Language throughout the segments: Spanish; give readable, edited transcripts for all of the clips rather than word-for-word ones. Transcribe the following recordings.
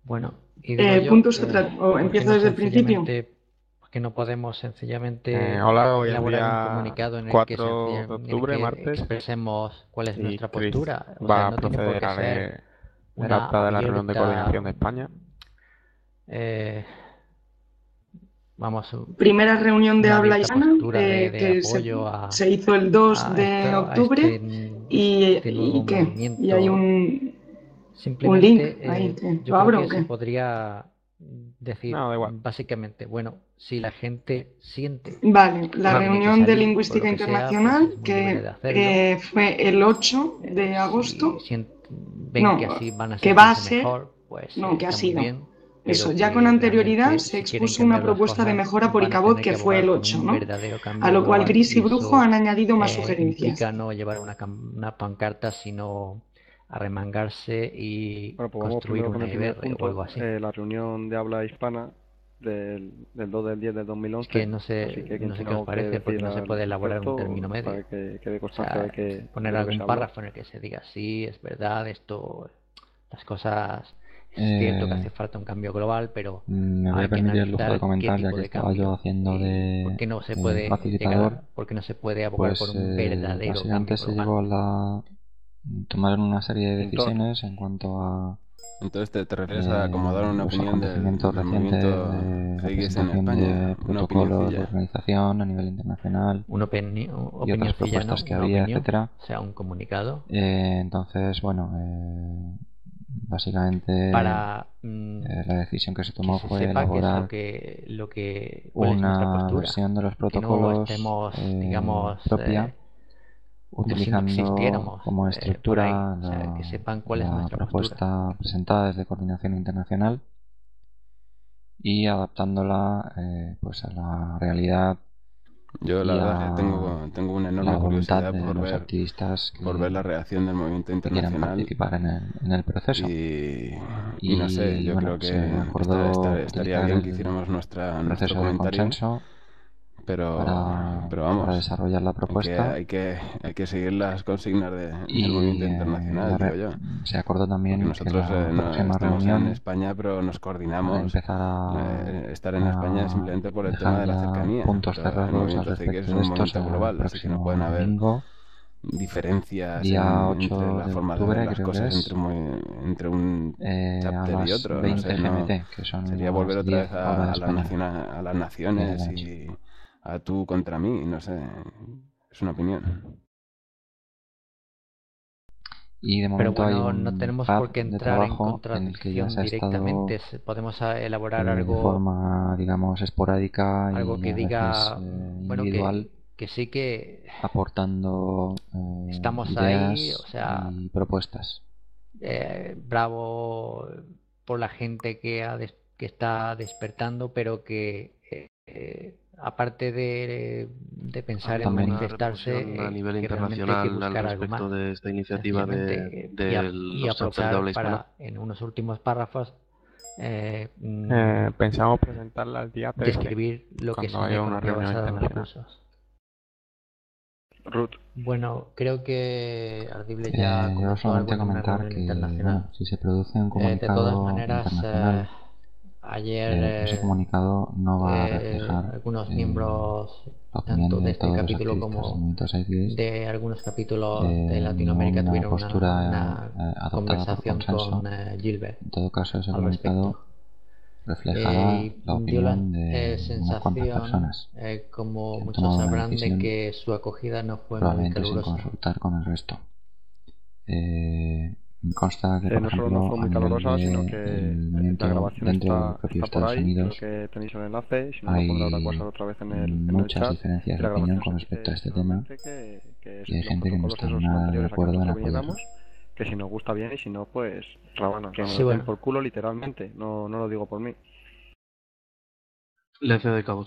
Bueno, y digo yo, Puntos o ¿por qué empiezo no desde el principio. sencillamente, por qué no podemos sencillamente Hola, hoy es elaborar un día comunicado en el que 4 de sencillamente en el octubre, que martes, expresemos cuál es y nuestra Chris postura? O sea, va a no tiene por proceder qué a ser leer el una acta de la reunión de coordinación abierta, de España. eh, vamos, Primera reunión de una habla abierta hispana postura de que apoyo se hizo el 2 a de esto, a octubre este nuevo y ¿qué? Y hay movimiento. un link Simplemente ahí. ¿Que yo ¿Lo creo abro que o se qué? podría decir No, da igual. básicamente, bueno, si la gente siente Vale, la que tiene que reunión de salir por lingüística lo que sea, pues internacional es muy libre que de hacerlo. fue el 8 de Si agosto, ven que no, así van a que va a sentirse ser, mejor, pues no, que ha está muy sido. bien, Eso, pero ya con que anterioridad realmente se si quieren expuso una cambiar las propuesta de cosas mejora por van a Icabod tener que que fue el abogar por 8, un ¿no? verdadero A cambio lo cual global Gris y y Brujo eso han añadido más sugerencias. implica no llevar una pancarta, sino arremangarse y Bueno, pues vamos construir primero con una el primer IBR o punto, algo así. la reunión de habla hispana del 2 del 10 del Es que 2011. Así que quien no sé tenga qué os algo que parece, porque decir no se al puede elaborar un respecto, término medio. para que quede O constancia sea, poner de lo que se algún habló. párrafo en el que se diga, sí, es verdad, esto, las cosas, es cierto que Eh, hace falta un cambio global, pero Me voy a hay que permitir el lujo de analizar qué comentar, ya tipo que de estaba yo cambio haciendo y por de qué no se puede facilitador, por qué no se puede abogar por pues un verdadero básicamente cambio se global. llegó a tomar una serie de Pintor. decisiones en cuanto a Entonces te refieres a como dar una los opinión acontecimientos del recientes movimiento de la FX en presentación de España, una protocolos de opinioncilla. organización a nivel internacional Una y otras opinioncilla, ¿no? propuestas que Una había, opinión, etcétera. o sea, un comunicado Entonces, bueno, básicamente para la decisión que se que tomó se fue sepa qué es elaborar cuál es nuestra una postura, versión de los que no protocolos estemos, digamos, propia, como si no utilizando existiéramos como por ahí, estructura o sea, que sepan cuál es la nuestra postura. propuesta presentada desde Coordinación Internacional y adaptándola pues a la realidad Yo la y verdad es que a tengo una la enorme voluntad curiosidad de los activistas por ver la reacción del movimiento que quieran internacional participar en el proceso. y, y no sé, Y yo bueno, creo se que acordó estaría utilizar bien que el hiciéramos nuestro proceso de comentario, consenso pero para vamos, desarrollar la hay que, propuesta hay que, hay que seguir las consignas del movimiento y internacional, digo yo. se acordó Porque también que nosotros la no próxima estamos en reunión, España, pero nos para coordinamos. empezar Estar en España a simplemente por el tema dejar de la ya cercanía, puntos pero el cerrados al movimiento CIG es respecto de un estos, movimiento el global, así que no pueden próximo haber domingo, diferencias día entre 8 la de forma de ver octubre las creo que cosas es, entre un a chapter y las otro, no 20 sé, no GMT, que son sería volver las otra 10 vez hora a las española de la naciones noche. y a tú contra mí, no sé, es una opinión. Y de Pero momento hay bueno, no un tenemos pad por qué de entrar en trabajo en el que ya contradicción se ha estado directamente. Podemos elaborar de forma, digamos, esporádica algo y que a veces diga, bueno, individual, que sí que aportando estamos ahí, o ideas sea, y propuestas. bravo por la gente que está despertando, pero que aparte de pensar en También ¿Alguna manifestarse, repercusión a nivel que realmente hay que internacional al buscar algo respecto más, de esta iniciativa sencillamente, de y los chapters de habla aprovechar hispana? para, en unos últimos párrafos, Pensamos presentarla el día 13, describir lo que es cuando una haya una economía reunión basada en internacional. recursos. Ruth. Bueno, creo que Ardible ya Yo comentó algo solamente en una comentar reunión que, bueno, internacional. si se produce un De todas comunicado maneras, internacional, ese ayer comunicado no va a reflejar algunos miembros, la opinión tanto de de este todos los capítulo activistas del como movimiento Sideways, de algunos capítulos de Latinoamérica, ninguna tuvieron postura una adoptada por conversación con consenso. Gilbert En todo caso, ese al comunicado respecto. reflejará Y la dio la opinión de unas cuantas sensación, personas como que han muchos tomado una sabrán, de decisión que su acogida no fue muy probablemente sin calurosa. consultar con el resto. Me consta que, por No solo no ejemplo, fue a muy nivel calurosa, sino del que la movimiento grabación dentro del propio está por Estados ahí, creo Unidos que tenéis el enlace, y si no lo pondré ahora hay Quasar otra vez en el muchas chat. diferencias Y de la opinión grabación con se respecto dice a este tema literalmente que y hay los gente que no protocolos está esos son nada de anteriores a que acuerdo en nosotros apoyarlo. viniéramos, que si nos gusta bien y si no, pues que Sí, nos den bueno. por culo literalmente, no lo digo por mí. Le cedo de cabo.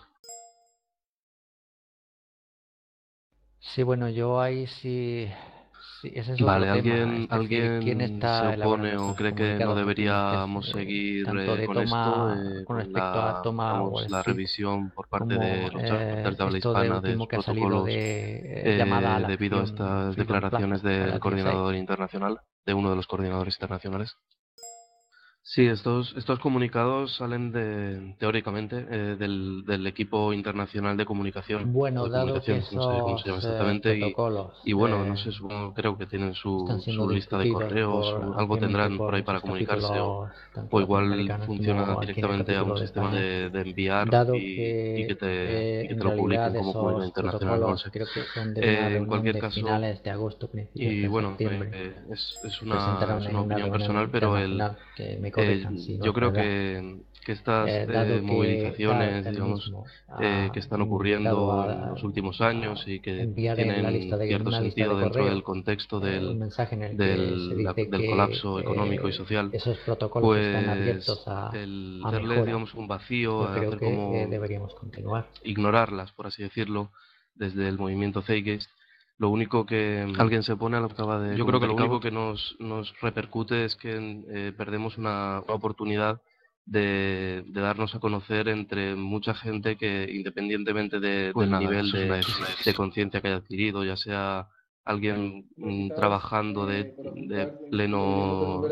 Sí, bueno, yo ahí sí, sí, ese es otro Vale, tema, es decir, quién ¿alguien se está opone elaborando o estos cree que no comunicados, opiniones, deberíamos seguir tanto de con esto, toma con con respecto a la, toma digamos, Wall la Street, revisión por parte de como los chapters de habla esto de hispana de último los que ha salido protocolos de llamada a la debido a acción estas Freedom declaraciones Plaza para del el DSI? coordinador internacional, de uno de los coordinadores internacionales? Sí, estos comunicados salen teóricamente del equipo internacional de comunicación, Bueno, o de dado que comunicaciones, no sé cómo se llama esos exactamente, protocolos y bueno, no sé, supongo, creo que tienen están siendo su lista de discutidos correos, o algo ampliamente tendrán por por ahí para muchos comunicarse, capítulos, o tanto igual latinoamericanos funciona como aquí en el directamente a un capítulo de sistema España, de enviar dado y que que en te lo realidad publiquen como comunidad esos internacional, no lo protocolos sé. creo que son de una En reunión cualquier de caso, finales de agosto, principios y de bueno, septiembre, es se presentaron en una una opinión reunión personal, pero internacional, que me corrijan si no yo es creo verdad. que estas Dado que movilizaciones, el digamos, mismo que ha están invitado ocurriendo en los últimos años a y que enviar en la lista tienen de, cierto una lista de sentido dentro del correo contexto un mensaje en el que se dice del que colapso económico y social, esos protocolos están pues abiertos el a hacerles, mejora. digamos, un vacío, Yo creo hacer que como deberíamos continuar. ignorarlas, por así decirlo, desde el movimiento Zeitgeist, lo único que alguien se pone a lo que acaba de yo creo que lo único que nos repercute es que perdemos una oportunidad de darnos a conocer entre mucha gente que, independientemente del nivel de conciencia que haya adquirido, ya sea alguien trabajando de pleno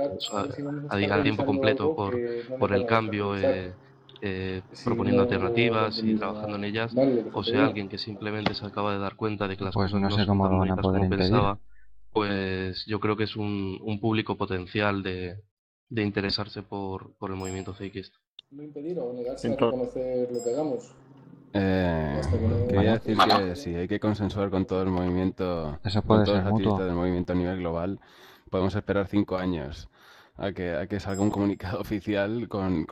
a tiempo completo por el cambio, proponiendo alternativas y trabajando en ellas, o sea, alguien que simplemente se acaba de dar cuenta de que las Pues cosas no no sé son cómo tan lo van a bonitas poder como impedir. pensaba, pues yo creo que es un público potencial de interesarse por el movimiento Zeitgeist. No impedir o negarse a Entonces, reconocer lo que hagamos. Quería decir que si hay que consensuar con todo el movimiento, Eso con puede todos ser los activistas mutuo. del movimiento a nivel global, podemos esperar 5 años a que salga un comunicado oficial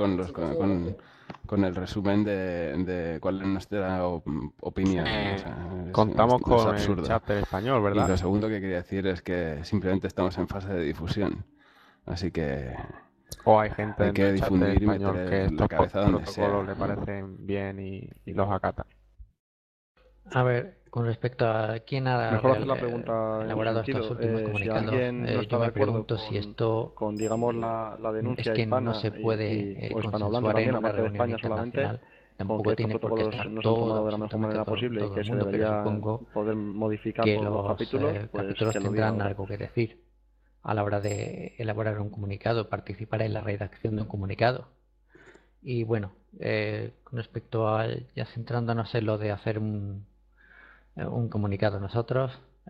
con el resumen de cuál es nuestra opinión. O sea, Contamos es con el absurdo. chat español, Y lo ¿verdad? segundo que quería decir es que simplemente estamos en fase de difusión. Así que O hay gente hay en que el chat difundir y español que meter la estos cabeza donde protocolos sea. le parecen bien y los acata. A ver, con respecto a quién ha mejor hacer la pregunta en elaborado otro estos sentido. últimos Si comunicados, alguien no yo está de me acuerdo pregunto si esto con digamos, la es denuncia que no hispana se puede o hispanohablante consensuar en también, una aparte de reunión España solamente, internacional. con que Tampoco estos tiene por qué protocolos estar no se han todo, tomado de la mejor absolutamente manera posible y todo que el se mundo, pero debería supongo poder modificar que por los los capítulos, pues capítulos que lo diga tendrán ahora. algo que decir a la hora de elaborar un comunicado, participar en la redacción de un comunicado. Y bueno, con respecto a, ya centrándonos en lo de hacer un comunicado nosotros,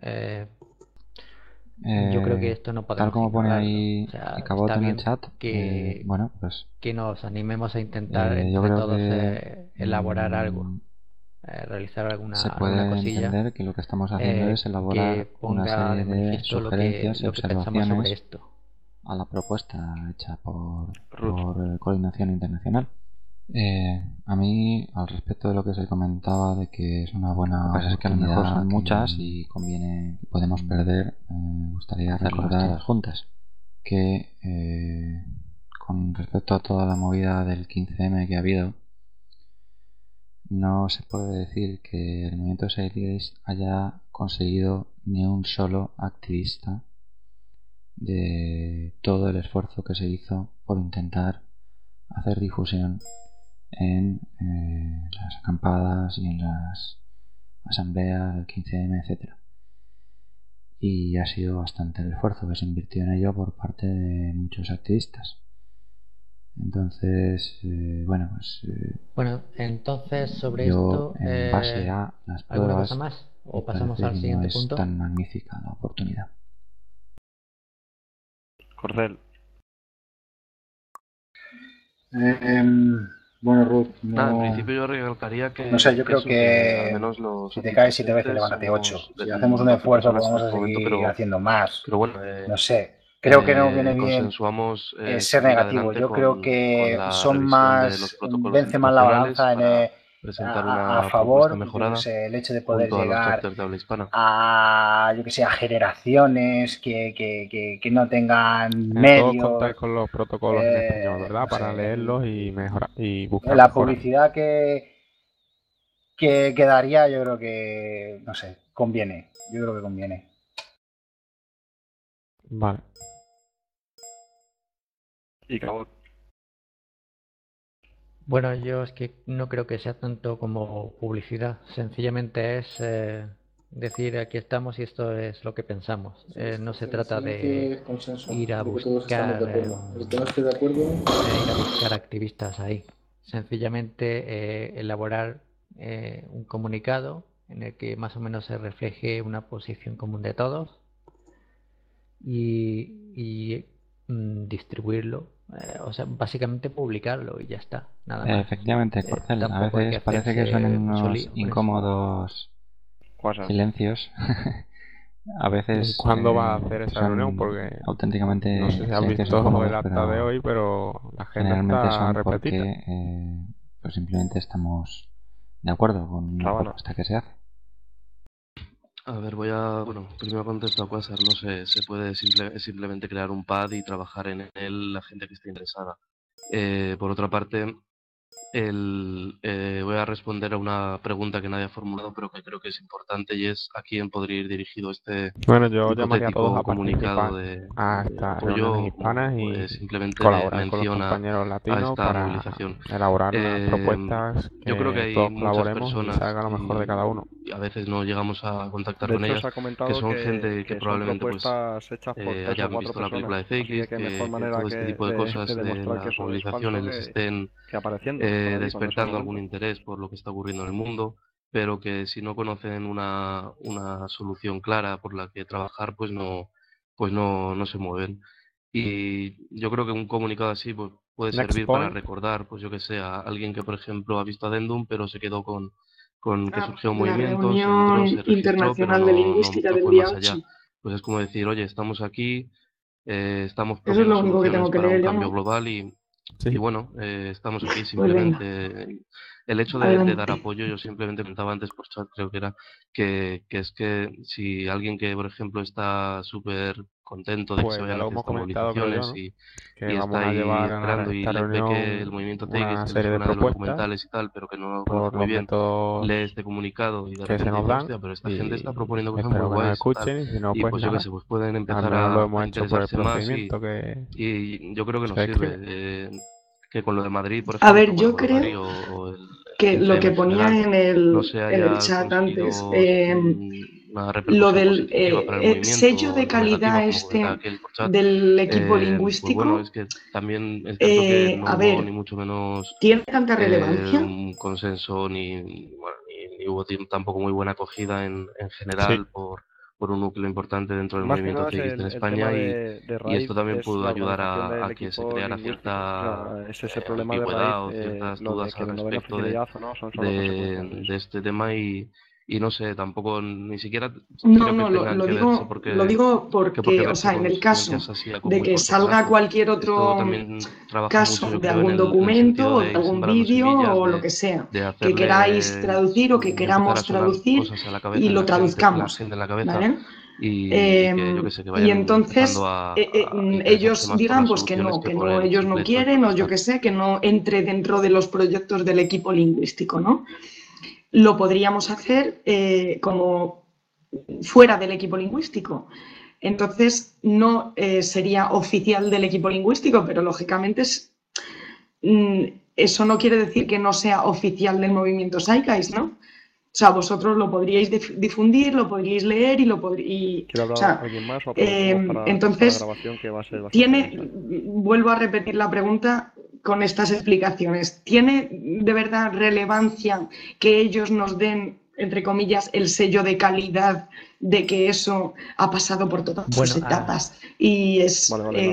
yo creo que esto no Tal podemos como pone ignorarlo. ahí O sea, Cabot está en el bien chat, que bueno, pues nos animemos a intentar yo entre creo todos que elaborar algo, realizar se alguna puede cosilla entender que lo que estamos haciendo es elaborar que una ponga serie de de manifiesto sugerencias y lo que pensamos sobre observaciones esto. a la propuesta hecha por Ruth. Coordinación Internacional. A mí, al respecto de lo que se comentaba de que es una buena Lo que pasa es que a lo oportunidad, mejor son muchas y conviene, que podemos perder, me gustaría hacer cosas recordar todas juntas que con respecto a toda la movida del 15M que ha habido, no se puede decir que el movimiento Zeitgeist haya conseguido ni un solo activista de todo el esfuerzo que se hizo por intentar hacer difusión en las acampadas y en las asambleas del 15M, etcétera. Y ha sido bastante el esfuerzo que se invirtió en ello por parte de muchos activistas. Entonces, bueno, pues Bueno, entonces sobre yo, esto, en base a las ¿alguna cosa pruebas, más? me ¿O pasamos parece al que no siguiente es punto? tan magnífica la oportunidad. Corcel. Bueno, Ruth, Nada, en no, principio yo recalcaría no sé, yo que creo eso, que al que menos los si te caes 7 veces, asistentes levántate 8. somos Si hacemos un 12 esfuerzo, personas pues en vamos a este momento, seguir haciendo más. pero bueno, No sé, creo que no viene bien consensuamos ser seguir negativo. adelante Yo creo con que la son revisión de los más, protocolos vence más la internacionales balanza para presentar a una propuesta favor, yo que mejorada sé, el hecho de poder junto a los llegar chapters de habla hispana. a, yo que sé, a generaciones que no tengan Todos contáis medios. con los protocolos en español, ¿verdad? No Para sé, leerlos y mejorar y buscar la mejoras. publicidad que daría, yo creo que, no sé, conviene. Yo creo que conviene. Vale. Y Cabot. Bueno, yo es que no creo que sea tanto como publicidad. Sencillamente es decir aquí estamos y esto es lo que pensamos. No se trata de ir a buscar activistas ahí. Sencillamente elaborar un comunicado en el que más o menos se refleje una posición común de todos y distribuirlo. O sea, básicamente publicarlo y ya está. Nada más. Efectivamente, Corcel, a Tampoco hay veces que parece que hacerse suenen mucho unos lío con eso. incómodos WhatsApp. silencios. A veces ¿Cuándo va a hacer esa son reunión? Porque auténticamente no sé si has silencios visto incómodos, el acta pero de hoy, pero la agenda generalmente está son repetida. porque pues simplemente estamos de acuerdo con una Sábana. propuesta que se hace. A ver, bueno, primero contesto a Quasar, no sé, se puede simplemente crear un pad y trabajar en él la gente que esté interesada. Por otra parte, voy a responder a una pregunta que nadie ha formulado, pero que creo que es importante, y es a quién podría ir dirigido este Bueno, yo llamaría a todos hipotético a comunicado participar a de estas apoyo. reuniones hispanas Pues y simplemente colaborar con los menciona compañeros a latinos esta para movilización. elaborar unas propuestas Yo creo que que hay todos muchas colaboremos y personas salga lo mejor de cada uno. y a veces no llegamos a contactar De con hecho, ellas, se ha que comentado son gente que son probablemente pues propuestas hechas por 3 o hayan 4 visto la película de personas. Así Fakes, que mejor que manera todo este tipo de cosas de de demostrar que las eso es movilizaciones falso les estén que apareciendo por allí, con ese despertando algún argumento. interés por lo que está ocurriendo en el mundo, pero que si no conocen una solución clara por la que trabajar, pues no se mueven. Y yo creo que un comunicado así pues, puede Next servir para point. recordar, pues yo que sé, a alguien que por ejemplo ha visto Addendum, pero se quedó con que surgió un La movimiento, se entró, reunión se registró, pero internacional de lingüística no del fue día más 8. allá. Pues es como decir, oye, estamos aquí, estamos Eso es proponiendo lo único que tengo soluciones que para un leer yo, cambio ¿no? global y Sí. bueno, estamos aquí Pues venga, simplemente. El hecho de dar adelante. apoyo, yo simplemente comentaba antes por chat, creo que era, que es que si alguien que, por ejemplo, está súper contento de que se Pues ya vayan a lo hacer hemos estas comentado, creo yo, movilizaciones ¿no? Que y está vamos a ahí llevar esperando a y esta ve que el reunión movimiento una X le serie de suena de los propuestas documentales y tal, pero que no lo por conoce muy los bien, métodos lee este comunicado y de que se repente nos dice, dan hostia, pero esta gente está y proponiendo cosas muy espero que nos guays, tal. escuchen y si no, Y pues pues yo qué nada, sé, pues pueden al empezar menos lo a hemos hecho por el interesarse más procedimiento y yo creo que nos se sirve. describe. Que con lo de Madrid, por A ejemplo, ver, bueno, yo con lo de Madrid creo o el que lo 15M que en ponía general, no se en el haya chat antes, conseguido una lo repercusión del positiva para el sello movimiento de o negativa, calidad como comentaba este aquí el chat, del equipo pues bueno, es lingüístico, que también es cierto que no a hubo ni ver, mucho menos ¿tiene tanta relevancia? un consenso bueno, ni hubo tampoco muy buena acogida en Sí, general por un núcleo importante dentro del Más que movimiento nada es CX en el tema España de y esto raíz, también es pudo la ayudar organización del a que se equipo creara lingüístico. O cierta sea, es ese problema de raíz, ambigüedad o ciertas lo de dudas que al la novena respecto oficialidad o no, son solo consecuencias de eso. de este tema y no sé, tampoco ni siquiera No, creo que no, tengan que verse lo digo porque porque, o verse sea, en con el caso consecuencias así a de muy que corto salga plazo. cualquier Esto otro también trabaja mucho, caso yo de creo, algún en el documento sentido o de de ir algún sembrando vídeo semillas, o lo que sea, de que queráis hacerle traducir o que empezar a queramos sonar traducir cosas a la y cabeza lo en la traduzcamos, gente en la cabeza ¿vale? y que yo que sé, que Y vayan empezando entonces a interesarse ellos más por digan las pues soluciones que que por no, el ellos no simple hecho de quieren o yo protestar. que sé, que no entre dentro de los proyectos del equipo lingüístico, ¿no? Lo podríamos hacer como fuera del equipo lingüístico. Entonces no sería oficial del equipo lingüístico, pero lógicamente eso no quiere decir que no sea oficial del movimiento Zeitgeist, ¿no? O sea, vosotros lo podríais difundir, lo podríais leer y lo podríais... ¿Quiere O hablar sea, alguien más o aprovechamos para entonces, grabación que va a ser bastante densa? vuelvo a repetir la pregunta con estas explicaciones. ¿Tiene de verdad relevancia que ellos nos den, entre comillas, el sello de calidad de que eso ha pasado por todas sus etapas y es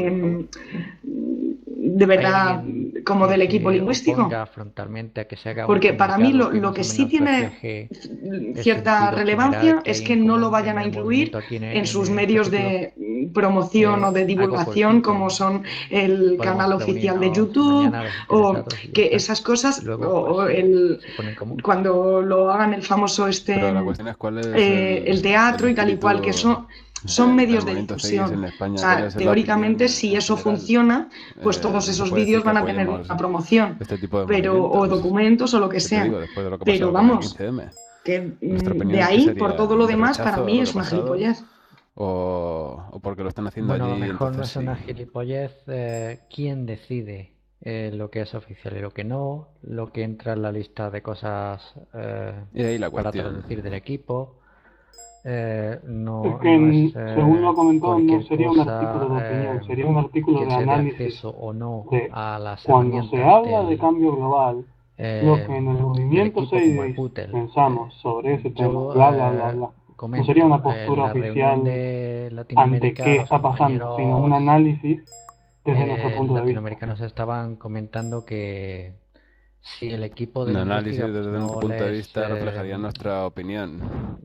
de verdad como del equipo lingüístico? Frontalmente a que se haga Porque un para mí comunicado lo que sí tiene cierta sentido relevancia general que es hay que en no lo común vayan en a el incluir movimiento aquí en sus este medios capítulo. de promoción o de Algo divulgación cortito, como son el canal oficial de reunirnos YouTube mañana los o interesados y ya que está. esas cosas Luego, o se pone en común. cuando lo hagan el famoso Pero la cuestión es cuál es el teatro y tal y cual, que eso son medios de movimiento CX difusión. en España. O ¿Cuál sea, es la teóricamente, opinión si en eso general? funciona, pues todos No se esos puede vídeos decir que van a tener apoyemos una promoción, este tipo de pero, o movimientos. documentos o lo que ¿Qué te sea. digo después de lo que ha Pero pasado con el vamos, 15M? que ¿Nuestra opinión de qué ahí, por sería? todo lo ¿De demás, para rechazo a mí lo que es ha una pasado? gilipollez. ¿O porque lo están haciendo Bueno, a lo allí? mejor no Entonces es una sí. gilipollez. ¿Quién decide lo que es oficial y lo que no? Lo que entra en la lista de cosas Y ahí la para cuestión. traducir del equipo. no, Es que, no es según lo ha comentado, no cualquier sería un cosa artículo de opinión, sería un artículo que de se dé análisis acceso o no de a las cuando se herramientas habla de cambio global, lo que en el del movimiento equipo como el 6 Putel. pensamos sobre ese tema, Yo bla, bla, bla, bla. No sería una postura la reunión oficial de ante Latinoamérica, qué los está pasando, sino un análisis desde nuestro punto de vista. latinoamericanos estaban comentando que si el equipo de Un análisis lingüística pues, desde nuestro no punto de les, vista reflejaría nuestra opinión.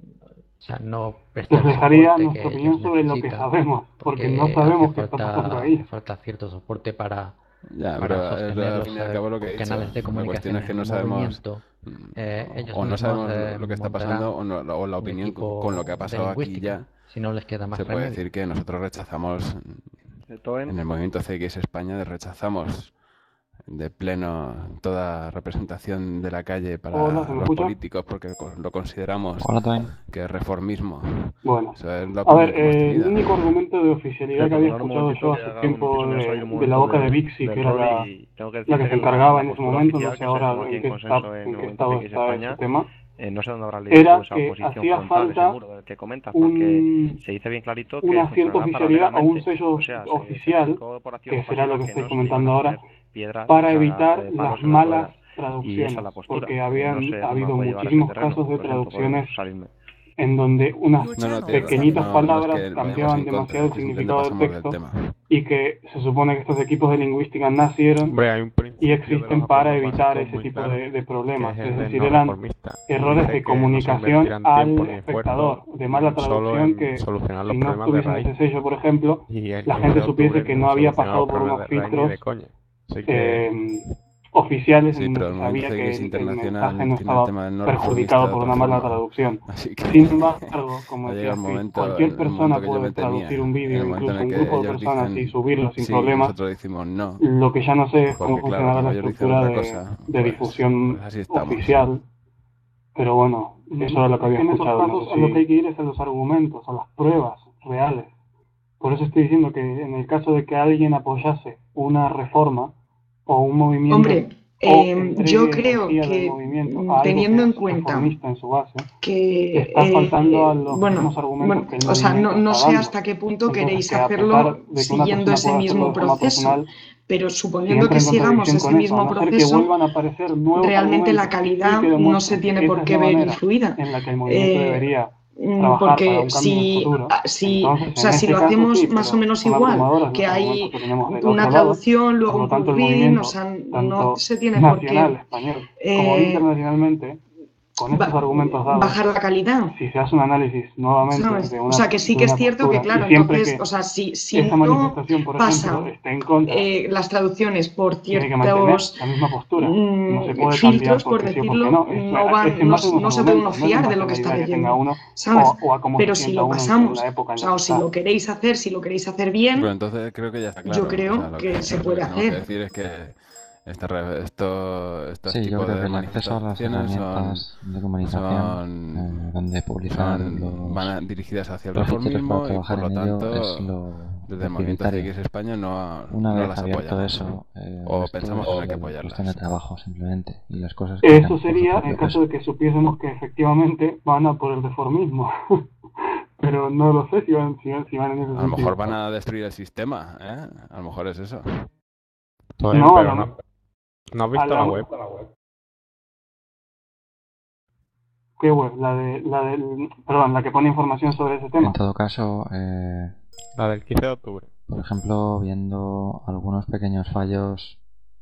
o sea, no presta el Reflejaría soporte nuestra que opinión ellos sobre lo que necesitan, sabemos, porque no sabemos qué está pasando ahí. hace falta cierto soporte para pero sostener al los fin y al cabo lo que he dicho. canales de La cuestión comunicación es que en no el sabemos, movimiento. Ellos o no mismos, sabemos lo que está pasando, montarán o la un opinión equipo con lo que ha de pasado aquí lingüística, ya. si no les queda más Se puede remedio. decir que nosotros rechazamos, en el movimiento CX España, rechazamos de pleno toda representación de la calle para Hola, ¿se me los escucha? políticos, porque lo consideramos que es reformismo. Bueno, Eso es la a ver, opinión que hemos el tenido. único argumento de oficialidad que había escuchado yo hace tiempo de la boca de Vixi, que era la que se encargaba en ese momento, no sé ahora en qué estado está ese tema, no sé dónde habrá leído era esa que oposición hacía frontal, ese falta muro del que comentas, porque se dice bien clarito que un asiento funcionará oficialidad o un paralelamente. sello O sea, oficial, que será lo que que estoy no se comentando iban a ahora, poner piedras, para o sea, evitar palos las en la malas rueda. Y esa traducciones, es la postura. porque No habían sé dónde habido puede llevar muchísimos ese terreno, casos de por ejemplo, traducciones podemos salirme. en donde unas pequeñitas no es palabras que vayamos cambiaban en contra, demasiado el que simplemente significado del pasamos del texto tema. y que se supone que estos equipos de lingüística nacieron Hombre, hay un y principio de existen los para acuerdos evitar básicos ese muy tipo claro, de problemas, que es es el de decir, no eran reformista. errores Dice de que no se comunicación invertirán al tiempo ni espectador, esfuerzo de mala solo traducción en que solucionar los si no problemas de estuviesen raíz. ese sello, por ejemplo, Y el la 15 gente de supiese octubre que no no había soluciona pasado los por problemas unos de raíz ni de filtros coña. Así que oficiales Sí, en pero donde el movimiento sabía que CX el internacional mensaje no tiene el estaba tema del no perjudicado reformista por de una otra mala forma. traducción. Así que Sin embargo, como ha decía, llegado el que momento, cualquier en el momento persona que yo puede me temía, traducir un en vídeo, el momento en incluso el un que grupo de ellos personas, y dicen subirlo sin sí y problemas. nosotros decimos no, Lo que ya no sé es cómo porque claro, funcionará la como ellos dicen estructura otra de cosa, pues difusión así estamos. oficial, pero bueno, eso era lo que había escuchado. En esos casos, a lo que hay que ir es a los argumentos, a las pruebas reales. Por eso estoy diciendo que en el caso de que alguien apoyase una reforma o un movimiento, Hombre, yo creo energía del que movimiento a algo teniendo que en es cuenta reformista en su base, que, está faltando a los bueno, mismos argumentos que el o sea, movimiento no está sé dando. hasta qué punto Entonces, queréis que a pesar hacerlo de que una siguiendo persona ese pueda hacerlo mismo de forma proceso, personal, pero si suponiendo entra que en sigamos contradicción ese con eso, a mismo no ser que proceso, vuelvan a aparecer nuevos realmente la argumentos calidad que no se demuestren tiene que por esa qué es la ver manera influida. en la que el movimiento debería trabajar para Porque un cambio en el futuro. Entonces, o sea, en si este lo caso hacemos sí, más o pero menos son igual, abrumadoras que los argumentos hay que tenemos del una otro lado. traducción, luego Por lo un tanto, el plugin, movimiento, o sea, no tanto se tiene por nacional, qué español, como internacionalmente, con estos argumentos dados, bajar la calidad. si se hace un análisis nuevamente ¿Sabes? de O sea, que sí que es cierto que, claro, y siempre entonces, que o sea, si esa no manifestación, por ejemplo, pasan esté en contra, las traducciones por tiene que mantener ciertos la misma postura. No se puede cambiar filtros, por porque sí o porque decirlo, no. Es en base a unos no se puede uno argumentos, no es en fiar base de a lo que la está idea que tenga leyendo, uno ¿sabes? o a cómo Pero se si sienta lo uno en pasamos, la época o en sea, la o que si está. lo queréis hacer, bien, Pero entonces creo que ya está claro. yo creo O sea, que se lo puede que tenemos que hacer. decir es que estos Sí, yo tipos creo de que el acceso a las manifestaciones herramientas de comunicación donde publicar los van dirigidas hacia el requisitos para reformismo y trabajar por lo en ello tanto es desde el movimiento prioritario. CX España Una no vez las abierto apoyamos eso, o esto pensamos que no hay que es cuestión de apoyarlas. trabajo simplemente y las cosas que Eso sería en caso de que supiésemos que efectivamente van a por el reformismo. Pero no lo sé si van en ese sentido. A lo mejor van a destruir el sistema, ¿eh? A lo mejor es eso. No, pero no has visto la web. ¿Qué web? Perdón, la que pone información sobre ese tema. En todo caso, la del 15 de octubre. Por ejemplo, viendo algunos pequeños fallos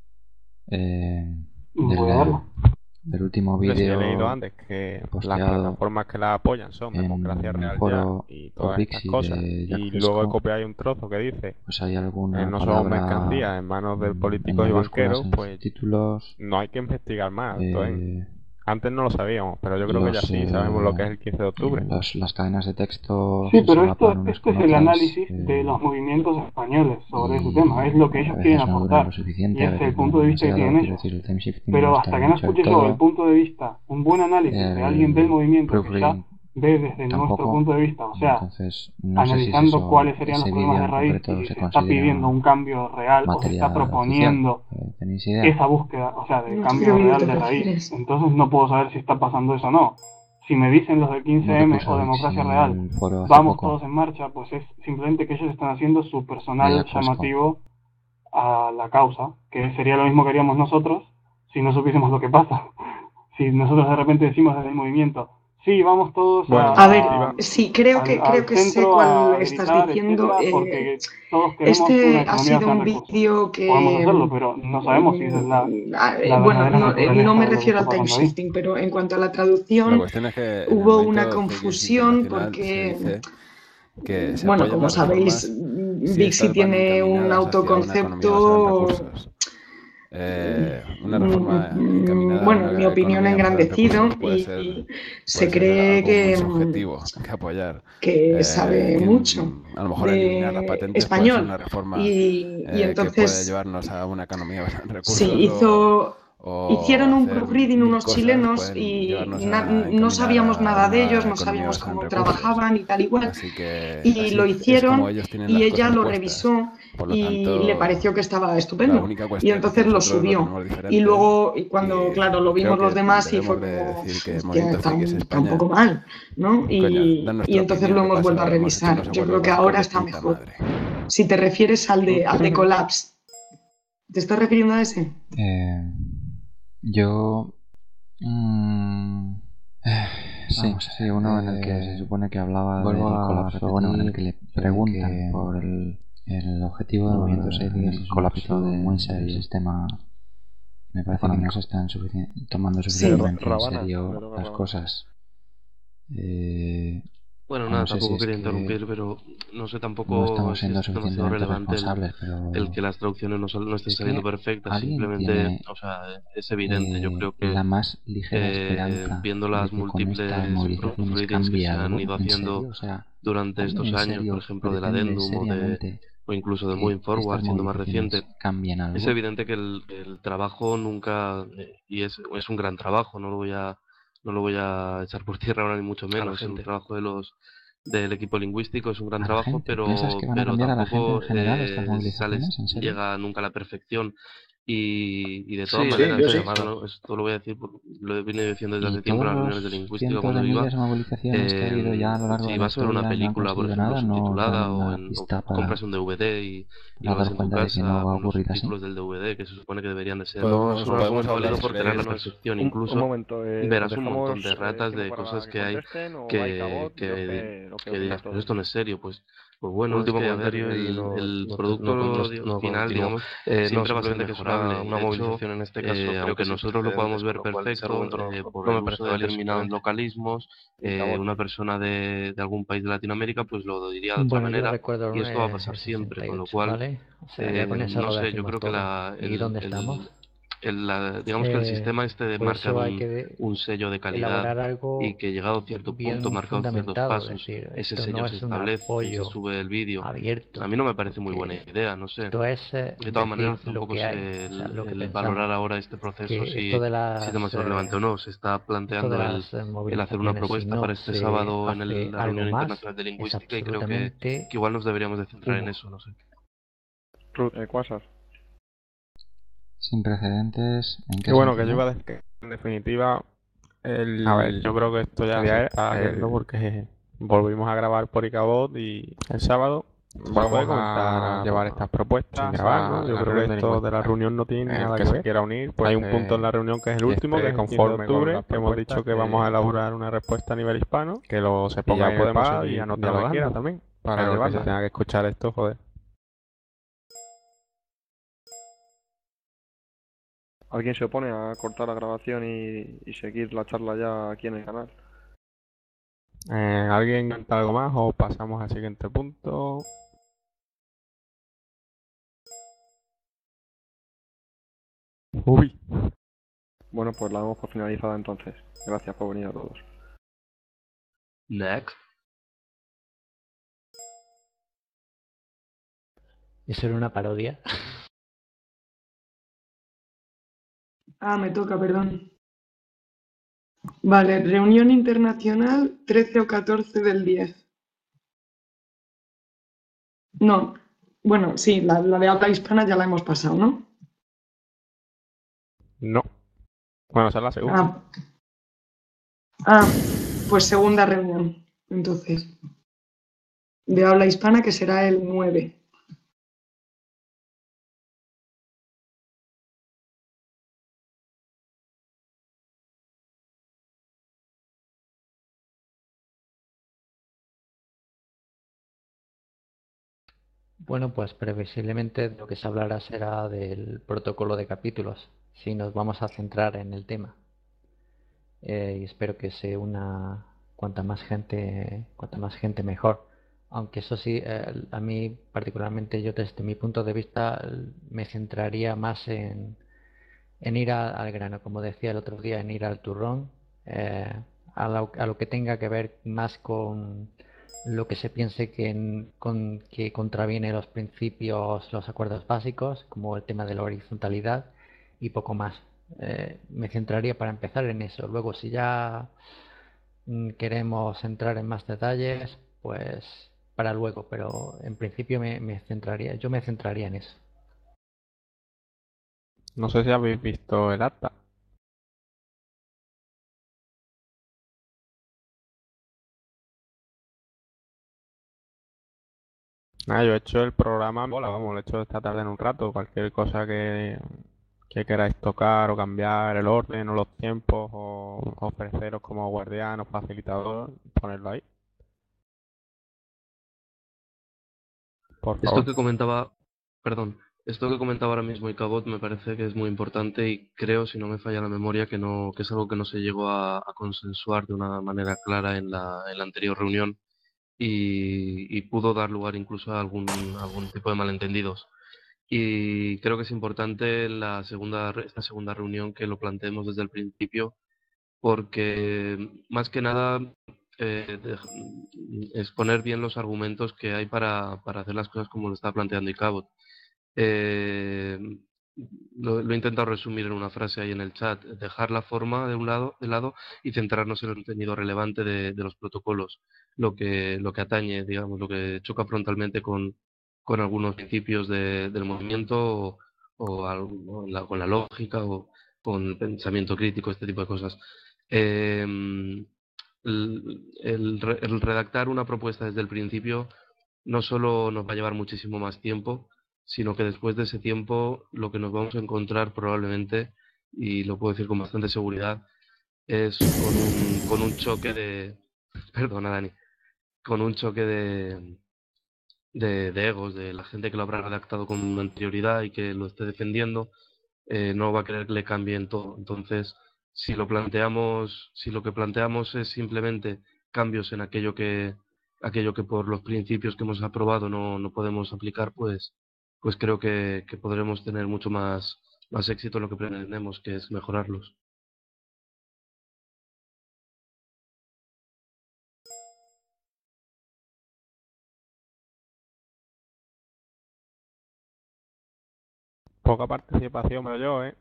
del último vídeo. He leído antes que las plataformas que la apoyan son Democracia Real Ya y todas estas cosas. Y luego he copiado ahí un trozo que dice pues hay alguna no somos mercancías en manos de políticos y banqueros, pues títulos, no hay que investigar más. Antes no lo sabíamos, pero yo creo que ya sí sabemos lo que es el 15 de octubre. Las cadenas de texto. Sí, pero esto es el análisis de los movimientos españoles sobre ese tema. Es lo que ellos quieren aportar. Y es el punto de vista que tienen ellos. Pero hasta que no escuche yo el punto de vista, un buen análisis de alguien del movimiento que ya ve desde nuestro punto de vista, o sea, analizando cuáles serían los problemas de raíz y si se está pidiendo un cambio real o se está proponiendo esa búsqueda, o sea, de cambio real de raíz. Entonces no puedo saber si está pasando eso o no. Si me dicen los del 15M o Democracia Real, vamos todos en marcha, pues es simplemente que ellos están haciendo su personal llamativo a la causa, que sería lo mismo que haríamos nosotros si no supiésemos lo que pasa. Si nosotros de repente decimos desde el movimiento, sí, vamos todos a ver, sí, creo que sé cuál estás diciendo. Este ha sido un vídeo que... Podemos hacerlo, pero no sabemos si es bueno, no me refiero al time shifting, pero en cuanto a la traducción, hubo una confusión porque... bueno, como sabéis, Dixie tiene un autoconcepto... una reforma bueno, en mi opinión, engrandecido y se cree que apoyar, que sabe mucho a lo mejor de español una reforma y entonces que puede llevarnos a una economía basada en recursos. Sí, hicieron un proofreading unos chilenos y no sabíamos nada de ellos, no sabíamos cómo trabajaban y tal igual. Y lo hicieron y ella lo revisó y le pareció que estaba estupendo. Y entonces lo subió. Y luego, cuando, claro, lo vimos los demás y fue como, está un poco mal, ¿no? Y entonces lo hemos vuelto a revisar. Yo creo que ahora está mejor. Si te refieres al de Collapse, ¿te estás refiriendo a ese? Yo... sí, uno en el que se supone que hablaba del colapso, bueno, en el que le preguntan por el objetivo del movimiento el colapso muy serio del sistema. Me parece que no se están tomando suficientemente en serio las cosas. Bueno, nada, tampoco quería interrumpir, pero no sé tampoco no estamos siendo si es demasiado relevante el que las traducciones no estén saliendo perfectas, simplemente, o sea, es evidente, yo creo que la más ligera esperanza viendo las múltiples readings que se han ido haciendo durante estos años, por ejemplo, del Addendum o incluso de Moving Forward, siendo más reciente, es evidente que el trabajo nunca, y es un gran trabajo, no lo voy a echar por tierra ahora ni mucho menos. Es un trabajo del equipo lingüístico, es un gran trabajo, pero tampoco llega nunca a la perfección. Y de todas maneras, esto lo voy a decir, lo he venido diciendo desde hace tiempo en las reuniones de lingüística cuando iba. Si vas a ver una película, por ejemplo, subtitulada o compras un DVD y lo ves en tu casa con los subtítulos del DVD, que se supone que deberían de ser podemos hablar por tener la perfección. Incluso verás un montón de ratas de cosas que hay que dirás, pero esto no es serio, pues bueno, último comentario, el producto final, digamos, siempre va a ser mejorable. Una movilización en este caso, aunque nosotros lo podamos ver perfecto por el uso de determinados localismos, una persona de algún país de Latinoamérica pues lo diría de otra manera, y esto va a pasar siempre, con lo cual, ¿vale? O sea, con no sé, yo creo que digamos que el sistema de marcar un sello de calidad y que llegado a cierto punto, marcados ciertos pasos, ese sello se establece y se sube el vídeo. A mí no me parece muy buena idea, no sé. De todas maneras, tampoco sé el valorar ahora este proceso si es demasiado relevante o no. Se está planteando el hacer una propuesta para este sábado en la reunión internacional de lingüística y creo que igual nos deberíamos de centrar en eso, no sé. Quasar. Sin precedentes. ¿En bueno, que yo iba a decir que en definitiva, a ver, yo creo que esto ya se está haciendo porque volvimos a grabar por Icabot y el sábado vamos a llevar estas propuestas sin grabar, ¿no? Yo creo que esto de la reunión no tiene nada que se quiera unir, pues hay un punto en la reunión que es el último, que es conforme de octubre, que hemos dicho que vamos a elaborar una respuesta a nivel hispano, que lo se ponga en el pad y anotar lo que quiera también, para que se tenga que escuchar esto, joder. ¿Alguien se opone a cortar la grabación y seguir la charla ya aquí en el canal? ¿Alguien canta algo más o pasamos al siguiente punto? Uy. Bueno, pues la damos por finalizada entonces. Gracias por venir a todos. Next. ¿Eso era una parodia? Me toca, perdón. Vale, reunión internacional 13 o 14 del 10. No, bueno, sí, la de habla hispana ya la hemos pasado, ¿no? No. Bueno, esa es la segunda. Pues segunda reunión, entonces, de habla hispana, que será el 9. Bueno, pues previsiblemente lo que se hablará será del protocolo de capítulos, si nos vamos a centrar en el tema. Y espero que se una cuanta más gente mejor. Aunque eso sí, a mí particularmente, yo desde mi punto de vista me centraría más en ir al grano, como decía el otro día, en ir al turrón, eh, a lo que tenga que ver más con lo que se piense que contraviene los principios, los acuerdos básicos, como el tema de la horizontalidad y poco más. Me centraría para empezar en eso. Luego, si ya queremos entrar en más detalles, pues para luego, pero en principio yo me centraría en eso. No sé si habéis visto el acta. Nada, yo he hecho el programa, bola, vamos, lo he hecho esta tarde en un rato. Cualquier cosa que queráis tocar o cambiar el orden o los tiempos o ofreceros como guardián o facilitador, ponerlo ahí. Por Esto favor. que comentaba, perdón, esto que comentaba ahora mismo Icabot me parece que es muy importante y creo, si no me falla la memoria, que es algo que no se llegó a consensuar de una manera clara en la anterior reunión y pudo dar lugar incluso a algún tipo de malentendidos. Y creo que es importante esta segunda reunión que lo planteemos desde el principio, porque más que nada exponer bien los argumentos que hay para hacer las cosas como lo está planteando Icabot. Eh, lo he intentado resumir en una frase ahí en el chat: dejar la forma de lado y centrarnos en el contenido relevante de los protocolos, lo que atañe, digamos, lo que choca frontalmente con algunos principios del movimiento con la lógica o con el pensamiento crítico, este tipo de cosas. El el redactar una propuesta desde el principio no solo nos va a llevar muchísimo más tiempo, sino que después de ese tiempo lo que nos vamos a encontrar probablemente, y lo puedo decir con bastante seguridad, es con un choque de, perdona Dani, con un choque de egos, de la gente que lo habrá redactado con anterioridad y que lo esté defendiendo, no va a querer que le cambien todo. Entonces, si lo que planteamos es simplemente cambios en aquello que por los principios que hemos aprobado no podemos aplicar, pues creo que podremos tener mucho más éxito en lo que pretendemos, que es mejorarlos. Poca participación veo yo, ¿eh?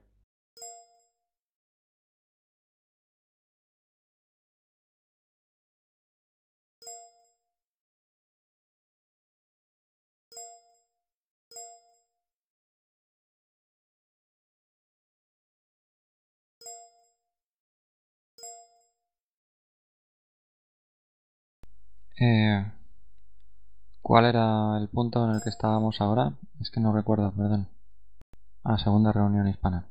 ¿Cuál era el punto en el que estábamos ahora? Es que no recuerdo, perdón. Segunda reunión hispana.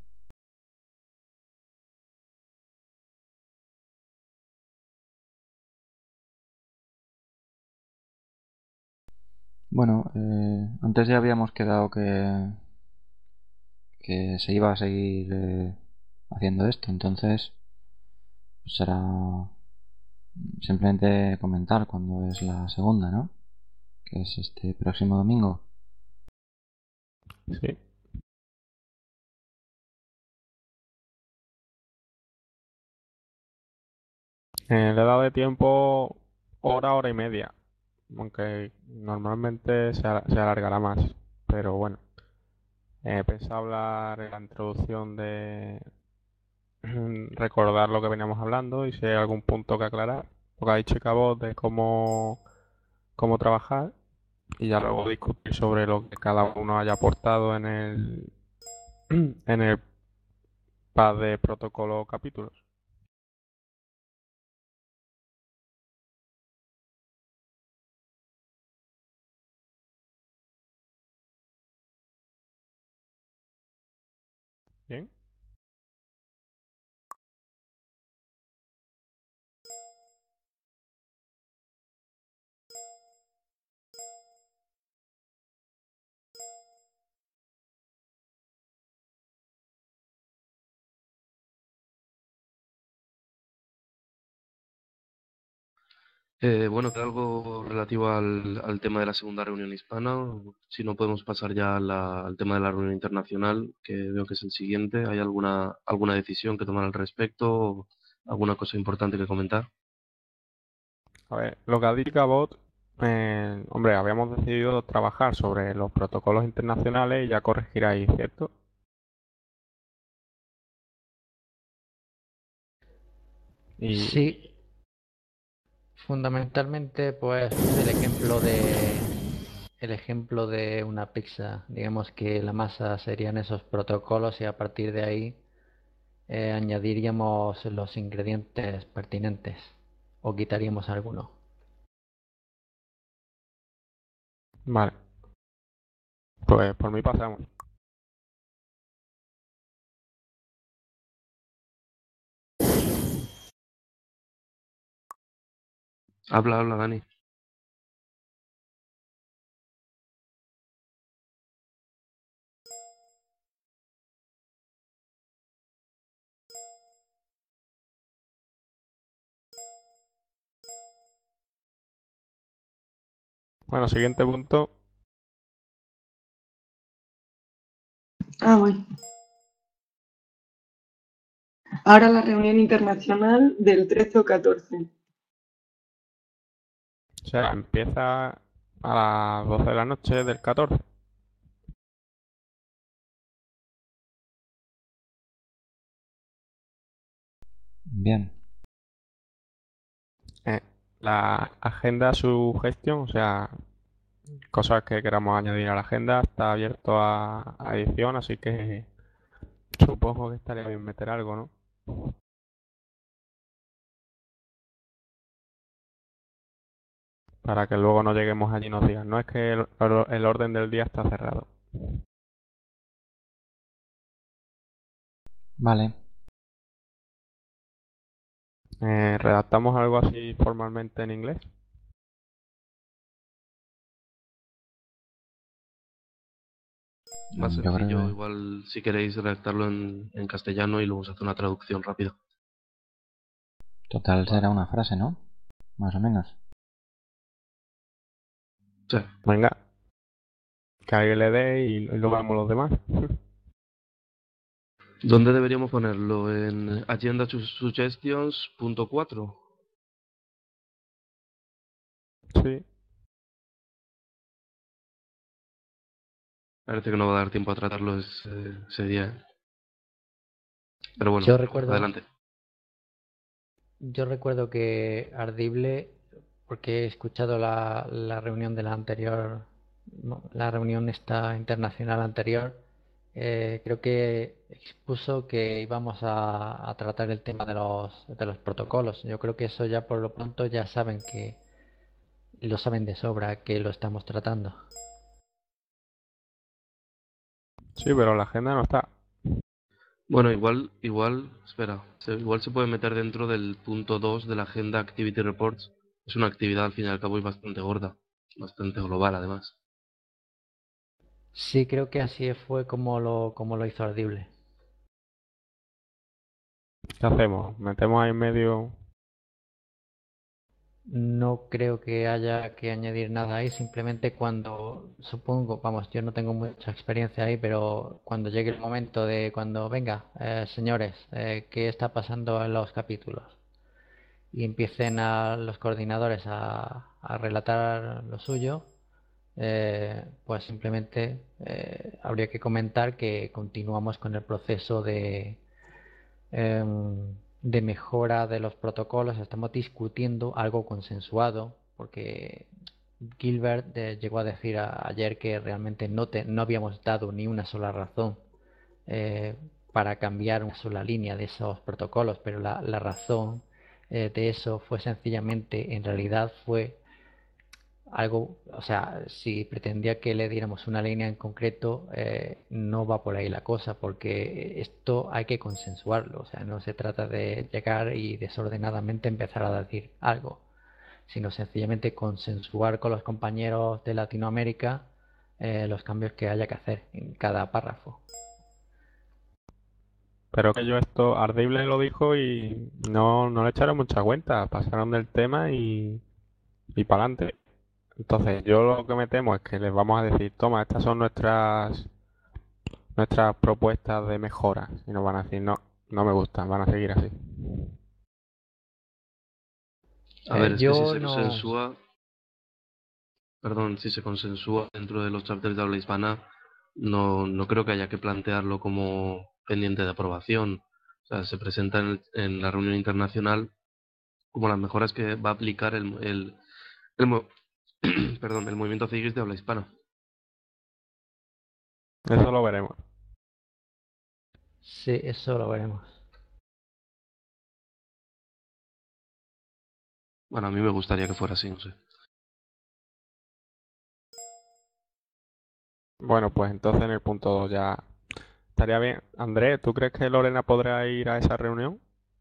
Bueno, antes ya habíamos quedado que se iba a seguir haciendo esto, entonces pues será simplemente comentar cuándo es la segunda, ¿no? Que es este próximo domingo. Sí. Le he dado de tiempo hora y media, aunque normalmente se alargará más, pero bueno. Pensaba hablar en la introducción de recordar lo que veníamos hablando y si hay algún punto que aclarar, lo que ha dicho Cabot de cómo trabajar, y ya luego discutir sobre lo que cada uno haya aportado en el en el pad de protocolo capítulos. Bien. Bueno, algo relativo al tema de la segunda reunión hispana. Si no, podemos pasar ya al tema de la reunión internacional, que veo que es el siguiente. ¿Hay alguna decisión que tomar al respecto? ¿Alguna cosa importante que comentar? A ver, lo que ha dicho Cabot, hombre, habíamos decidido trabajar sobre los protocolos internacionales y ya corregir ahí, ¿cierto? Sí, fundamentalmente pues el ejemplo de una pizza. Digamos que la masa serían esos protocolos y a partir de ahí añadiríamos los ingredientes pertinentes o quitaríamos alguno. Vale. Pues por mí pasamos. Habla, Dani. Bueno, siguiente punto. Voy. Ahora la reunión internacional del 13 o 14. O sea, empieza a las 12 de la noche del 14. Bien. La agenda sugestión, o sea, cosas que queramos añadir a la agenda, está abierto a edición, así que supongo que estaría bien meter algo, ¿no? Para que luego no lleguemos allí y nos digan, no es que el orden del día está cerrado. Vale. ¿Redactamos algo así formalmente en inglés? Más Yo creo sencillo, que igual si queréis redactarlo en castellano y luego se hace una traducción rápida. total será una frase, ¿no? Más o menos. Sí. Venga. Que alguien le dé y luego vemos los demás. ¿Dónde deberíamos ponerlo? ¿En Agenda Suggestions .4? Sí. Parece que no va a dar tiempo a tratarlo ese día, ¿eh? Pero bueno, adelante. Yo recuerdo que Ardible, porque he escuchado la reunión de la anterior, la reunión esta internacional anterior, creo que expuso que íbamos a tratar el tema de los protocolos. Yo creo que eso ya por lo pronto ya saben que lo saben de sobra que lo estamos tratando. Sí, pero la agenda no está. Bueno, espera, igual se puede meter dentro del punto 2 de la agenda Activity Reports. Es una actividad al fin y al cabo y bastante gorda, bastante global además. Sí, creo que así fue como lo hizo Ardible. ¿Qué hacemos? ¿Metemos ahí en medio? No creo que haya que añadir nada ahí, simplemente cuando, supongo, vamos, yo no tengo mucha experiencia ahí, pero cuando llegue el momento de cuando venga, señores, ¿qué está pasando en los capítulos? Y empiecen a los coordinadores a relatar lo suyo, pues simplemente habría que comentar que continuamos con el proceso de mejora de los protocolos. Estamos discutiendo algo consensuado, porque Gilbert llegó a decir ayer que realmente no habíamos dado ni una sola razón para cambiar una sola línea de esos protocolos, pero la razón de eso fue sencillamente, en realidad fue algo, o sea, si pretendía que le diéramos una línea en concreto, no va por ahí la cosa, porque esto hay que consensuarlo, o sea, no se trata de llegar y desordenadamente empezar a decir algo, sino sencillamente consensuar con los compañeros de Latinoamérica los cambios que haya que hacer en cada párrafo. Pero que yo esto, Ardible lo dijo y no le echaron mucha cuenta, pasaron del tema y para adelante. Entonces yo lo que me temo es que les vamos a decir, toma, estas son nuestras propuestas de mejora. Y nos van a decir, no, no me gustan, van a seguir así. A ver, es que si se no... consensúa, perdón, si se consensúa dentro de los chapters de habla hispana, no creo que haya que plantearlo como pendiente de aprobación. O sea, se presenta en la reunión internacional como las mejoras que va a aplicar perdón, el movimiento CIGIS de habla hispana. Eso lo veremos. Sí, eso lo veremos. Bueno, a mí me gustaría que fuera así, no sé. Bueno, pues entonces en el punto 2 ya estaría bien. Andrés, ¿tú crees que Lorena podrá ir a esa reunión?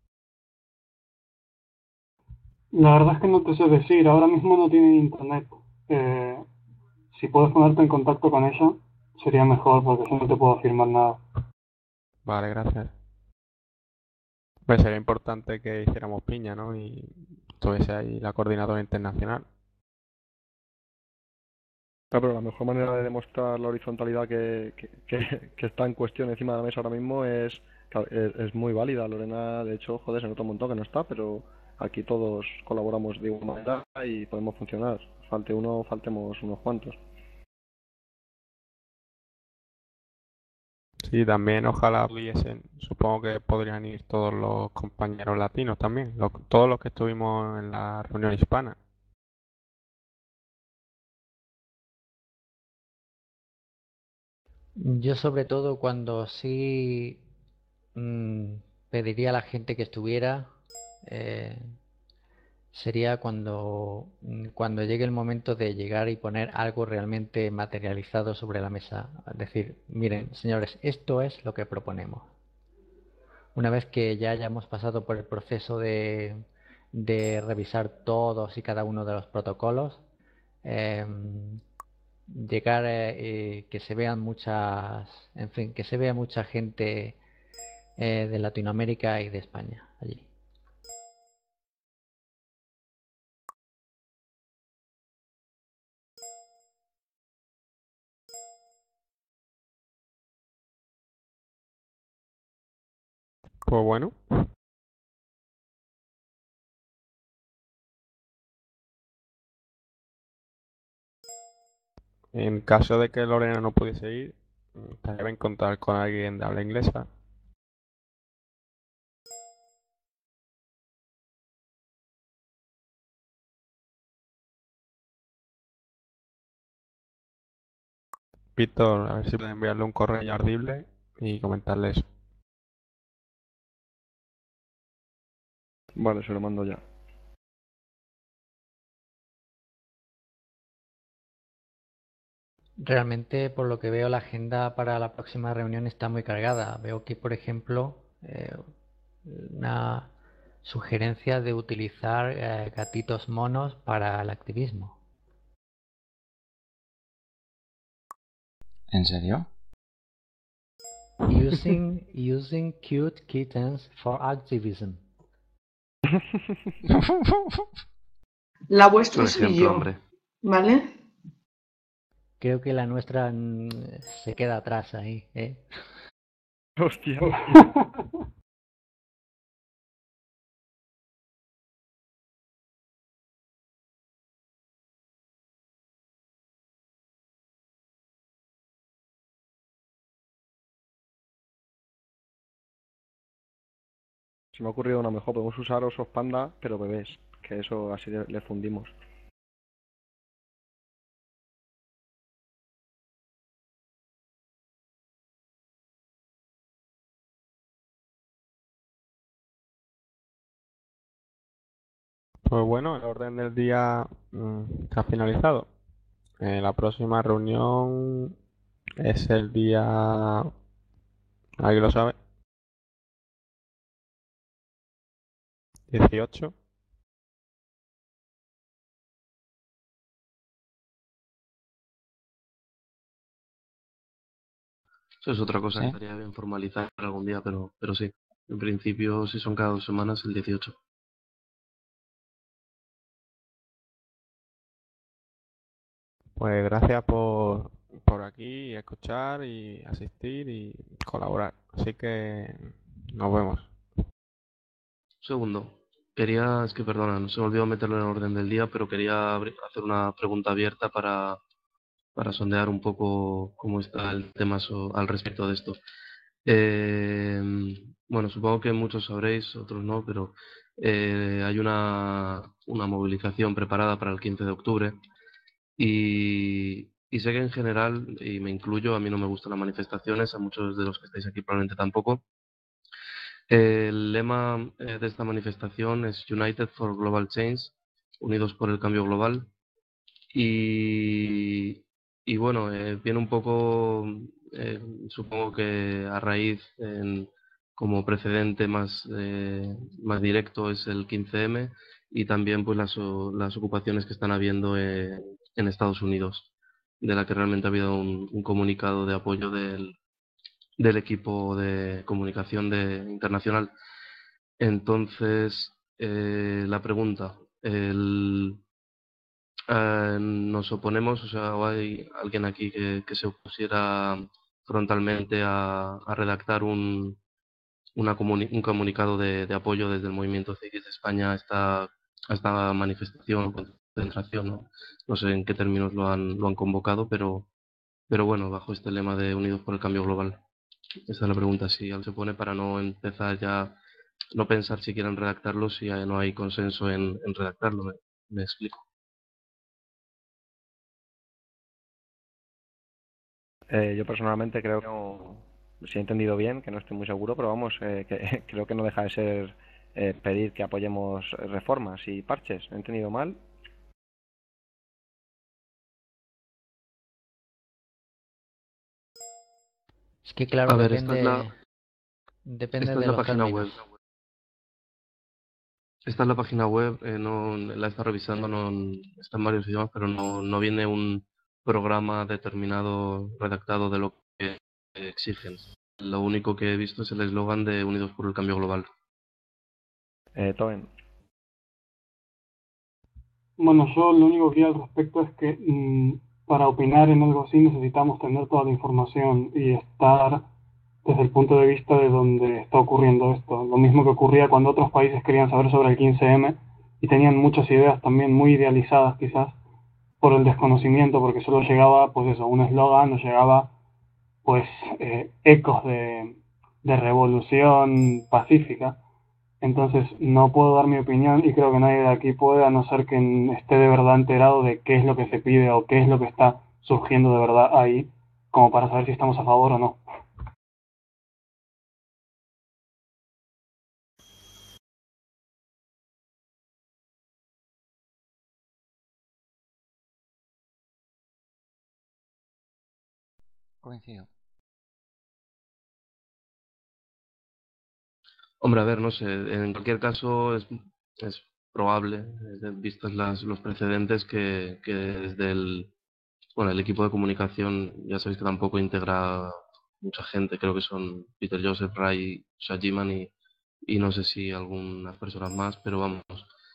La verdad es que no te sé decir, ahora mismo no tiene internet. Si puedes ponerte en contacto con ella, sería mejor porque si no te puedo afirmar nada. Vale, gracias. Pues sería importante que hiciéramos piña, ¿no? Y estuviese ahí la coordinadora internacional. Claro, pero la mejor manera de demostrar la horizontalidad que está en cuestión encima de la mesa ahora mismo claro, es muy válida. Lorena, de hecho, joder, se nota un montón que no está, pero aquí todos colaboramos de igual manera y podemos funcionar. Falte uno, faltemos unos cuantos. Sí, también ojalá pudiesen, supongo que podrían ir todos los compañeros latinos también, todos los que estuvimos en la reunión hispana. Yo sobre todo cuando sí pediría a la gente que estuviera, eh, sería cuando llegue el momento de llegar y poner algo realmente materializado sobre la mesa. Es decir, miren, señores, esto es lo que proponemos. Una vez que ya hayamos pasado por el proceso de revisar todos y cada uno de los protocolos, llegar que se vean en fin, que se vea mucha gente de Latinoamérica y de España allí. Pues bueno. En caso de que Lorena no pudiese ir, estaría bien contar con alguien de habla inglesa. Víctor, a ver si puede enviarle un correo a Ardible y comentarle eso. Vale, se lo mando ya. Realmente, por lo que veo, la agenda para la próxima reunión está muy cargada. Veo que, por ejemplo, una sugerencia de utilizar gatitos monos para el activismo. ¿En serio? Using cute kittens for activism. La vuestra soy yo, ¿vale? Creo que la nuestra se queda atrás ahí, ¿eh? Hostia. Se me ha ocurrido una mejor, podemos usar osos panda, pero bebés, que eso así le fundimos. Pues bueno, el orden del día está finalizado. La próxima reunión es el día... ¿Alguien lo sabe? 18. Eso es otra cosa ¿Sí? que estaría bien formalizar algún día, pero sí. En principio, si son cada 2 semanas, el 18. Pues gracias por aquí escuchar y asistir y colaborar. Así que nos vemos. Segundo, es que perdona, no se me olvidó meterlo en el orden del día, pero quería hacer una pregunta abierta para sondear un poco cómo está el tema al respecto de esto. Eh, bueno, supongo que muchos sabréis, otros no, pero hay una movilización preparada para el 15 de octubre y sé que en general, y me incluyo, a mí no me gustan las manifestaciones, a muchos de los que estáis aquí probablemente tampoco. El lema de esta manifestación es United for Global Change, Unidos por el Cambio Global. Y, y bueno, viene un poco, supongo que a raíz, como precedente más directo es el 15M y también pues las ocupaciones que están habiendo en Estados Unidos, de la que realmente ha habido un comunicado de apoyo del equipo de comunicación internacional. Entonces, la pregunta, nos oponemos, o sea, o hay alguien aquí que se opusiera frontalmente a redactar un comunicado de apoyo desde el movimiento CX de España a esta manifestación o concentración, ¿no? No sé en qué términos lo han convocado, pero bueno, bajo este lema de Unidos por el Cambio Global. Esta es la pregunta, si alguien se opone para no empezar ya, no pensar si quieren redactarlo, si no hay consenso en redactarlo, me explico. Yo personalmente creo que no, si he entendido bien, que no estoy muy seguro, pero vamos, que creo que no deja de ser pedir que apoyemos reformas y parches. ¿He entendido mal? Es que claro, A ver, esta es depende de la los página términos. web. Esta es la página web, no la está revisando, no está en varios idiomas, pero no viene un programa determinado redactado de lo que exigen. Lo único que he visto es el eslogan de Unidos por el Cambio Global. Toen. Bueno, yo lo único que digo al respecto es que para opinar en algo así necesitamos tener toda la información y estar desde el punto de vista de donde está ocurriendo esto. Lo mismo que ocurría cuando otros países querían saber sobre el 15M y tenían muchas ideas también muy idealizadas quizás por el desconocimiento, porque solo llegaba, pues eso, un eslogan, no llegaba, pues, ecos de revolución pacífica. Entonces no puedo dar mi opinión y creo que nadie de aquí puede, a no ser que esté de verdad enterado de qué es lo que se pide o qué es lo que está surgiendo de verdad ahí, como para saber si estamos a favor o no. Coincido. Hombre, a ver, no sé, en cualquier caso es probable, vistos los precedentes, que desde el equipo de comunicación, ya sabéis que tampoco integra mucha gente, creo que son Peter Joseph, Ray, Shajiman y no sé si algunas personas más, pero vamos,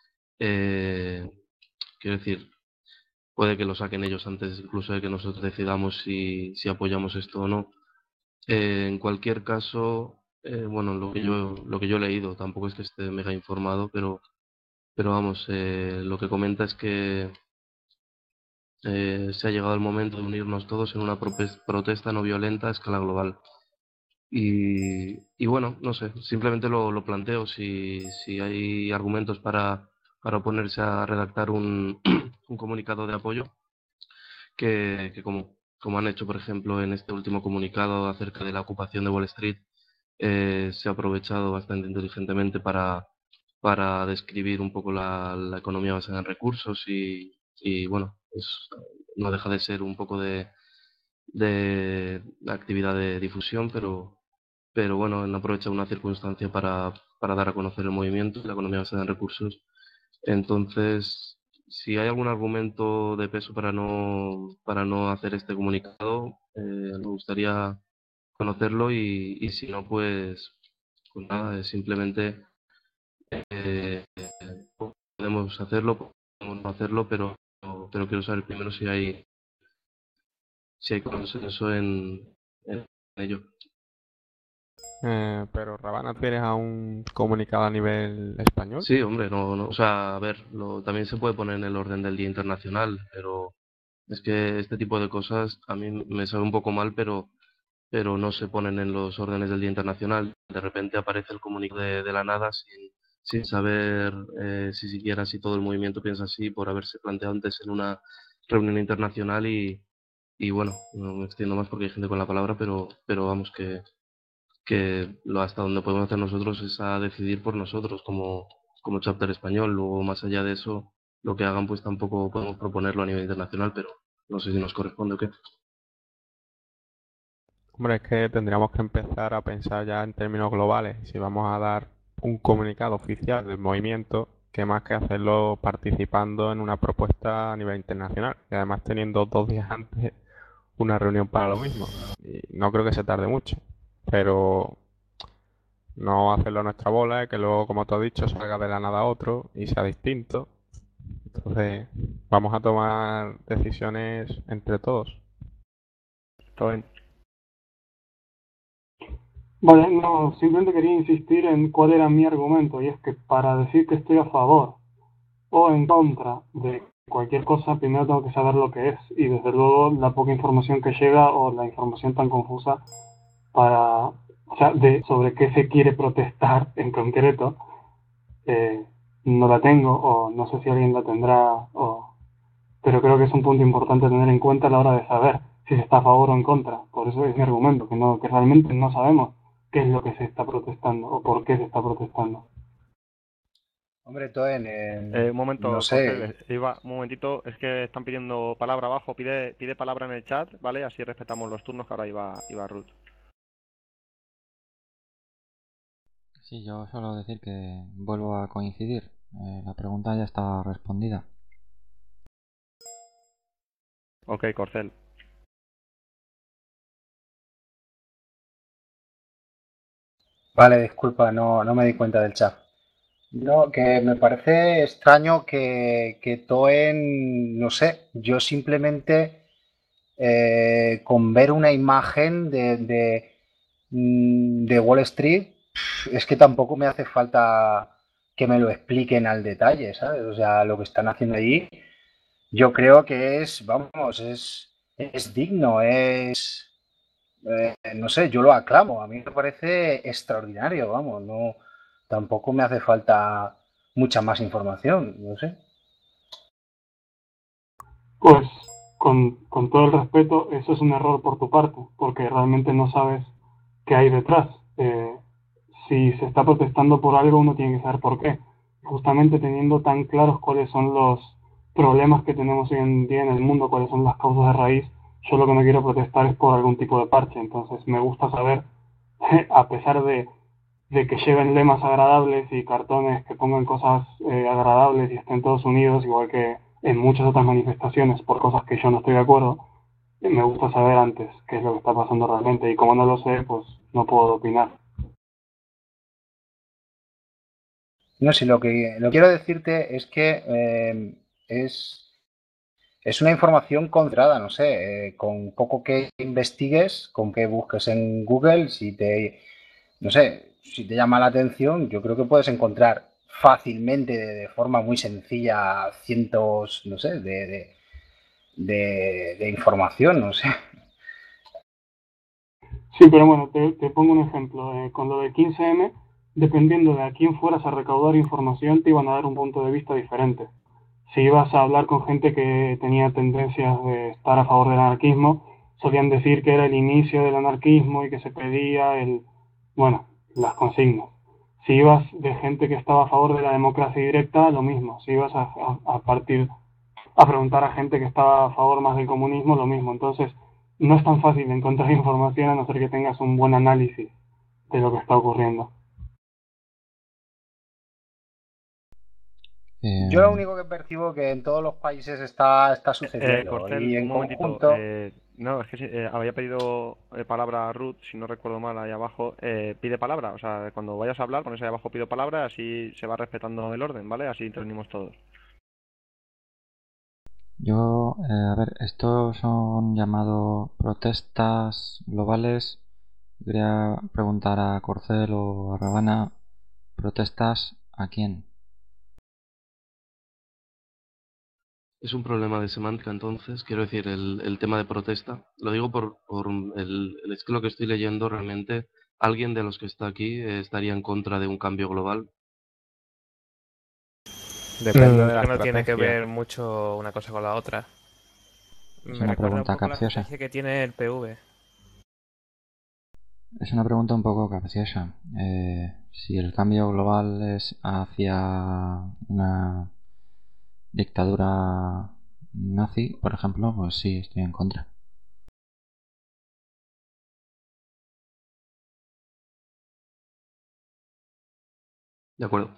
quiero decir, puede que lo saquen ellos antes incluso de que nosotros decidamos si apoyamos esto o no. En cualquier caso, bueno, lo que yo he leído, tampoco es que esté mega informado, pero vamos, lo que comenta es que se ha llegado el momento de unirnos todos en una protesta no violenta a escala global. Y bueno, no sé, simplemente lo planteo, si hay argumentos para oponerse a redactar un comunicado de apoyo, que como han hecho, por ejemplo, en este último comunicado acerca de la ocupación de Wall Street, se ha aprovechado bastante inteligentemente para describir un poco la economía basada en recursos y bueno, no deja de ser un poco de actividad de difusión, pero bueno, han aprovechado una circunstancia para dar a conocer el movimiento y la economía basada en recursos. Entonces, si hay algún argumento de peso para no hacer este comunicado, me gustaría conocerlo y si no, pues nada, simplemente podemos hacerlo, podemos no hacerlo, pero quiero saber primero si hay consenso en ello. Pero Rabana, ¿tienes a un comunicado a nivel español? Sí, hombre, no, o sea, a ver, también se puede poner en el orden del Día Internacional, pero es que este tipo de cosas a mí me sabe un poco mal, pero no se ponen en los órdenes del Día Internacional. De repente aparece el comunicado de la nada sin saber siquiera si todo el movimiento piensa así, por haberse planteado antes en una reunión internacional y bueno, no me extiendo más porque hay gente con la palabra, pero vamos que hasta donde podemos hacer nosotros es a decidir por nosotros como chapter español. Luego, más allá de eso, lo que hagan pues tampoco podemos proponerlo a nivel internacional, pero no sé si nos corresponde o qué. Hombre, es que tendríamos que empezar a pensar ya en términos globales. Si vamos a dar un comunicado oficial del movimiento, que más que hacerlo participando en una propuesta a nivel internacional. Y además teniendo 2 días antes una reunión para lo mismo. Y no creo que se tarde mucho. Pero no hacerlo a nuestra bola, que luego, como tú has dicho, salga de la nada otro y sea distinto. Entonces, vamos a tomar decisiones entre todos. Todo bien. Vale, no, simplemente quería insistir en cuál era mi argumento, y es que para decir que estoy a favor o en contra de cualquier cosa, primero tengo que saber lo que es, y desde luego la poca información que llega o la información tan confusa sobre qué se quiere protestar en concreto, no la tengo, o no sé si alguien la tendrá, pero creo que es un punto importante a tener en cuenta a la hora de saber si se está a favor o en contra. Por eso es mi argumento, que realmente no sabemos qué es lo que se está protestando o por qué se está protestando. Hombre, Toen, un momento, no sé. Un momentito, es que están pidiendo palabra abajo, pide palabra en el chat, ¿vale? Así respetamos los turnos, que ahora iba Ruth. Sí, yo solo decir que vuelvo a coincidir. La pregunta ya está respondida. Ok, Corcel. Vale, disculpa, no me di cuenta del chat. No, que me parece extraño que Toen, no sé, yo simplemente con ver una imagen de Wall Street, es que tampoco me hace falta que me lo expliquen al detalle, ¿sabes? O sea, lo que están haciendo allí, yo creo que es digno, no sé, yo lo aclamo, a mí me parece extraordinario, vamos, no, tampoco me hace falta mucha más información, no sé. Pues con todo el respeto, eso es un error por tu parte, porque realmente no sabes qué hay detrás. Si se está protestando por algo, uno tiene que saber por qué. Justamente teniendo tan claros cuáles son los problemas que tenemos hoy en día en el mundo, cuáles son las causas de raíz, yo lo que no quiero protestar es por algún tipo de parche. Entonces me gusta saber, a pesar de que lleven lemas agradables y cartones que pongan cosas agradables y estén todos unidos, igual que en muchas otras manifestaciones por cosas que yo no estoy de acuerdo, me gusta saber antes qué es lo que está pasando realmente, y como no lo sé, pues no puedo opinar. No sé, lo que quiero decirte es que es una información contrada, no sé, con poco que investigues, con que busques en Google, no sé, si te llama la atención, yo creo que puedes encontrar fácilmente, de forma muy sencilla, cientos, no sé, de información, no sé. Sí, pero bueno, te pongo un ejemplo. Con lo de 15M, dependiendo de a quién fueras a recaudar información, te iban a dar un punto de vista diferente. Si ibas a hablar con gente que tenía tendencias de estar a favor del anarquismo, solían decir que era el inicio del anarquismo y que se pedía las consignas. Si ibas de gente que estaba a favor de la democracia directa, lo mismo. Si ibas a preguntar a gente que estaba a favor más del comunismo, lo mismo. Entonces, no es tan fácil encontrar información a no ser que tengas un buen análisis de lo que está ocurriendo. Yo lo único que percibo que en todos los países está sucediendo. Corcel, y en un momentito. conjunto... No, es que había pedido palabra a Ruth, si no recuerdo mal, ahí abajo. Pide palabra, o sea, cuando vayas a hablar, pones ahí abajo pido palabra, así se va respetando el orden, ¿vale? Así intervenimos todos. Yo, a ver, estos son llamados protestas globales. Quería preguntar a Corcel o a Ravana, ¿protestas a quién? Es un problema de semántica, entonces, quiero decir, el tema de protesta. Lo digo por es que lo que estoy leyendo realmente, alguien de los que está aquí estaría en contra de un cambio global. Depende de la no tiene que estrategia. ver mucho una cosa con la otra. Es Me una recuerda un pregunta poco la capciosa. estrategia que tiene el PV. Es una pregunta un poco capciosa. Si el cambio global es hacia una dictadura nazi, por ejemplo, pues sí, estoy en contra. De acuerdo.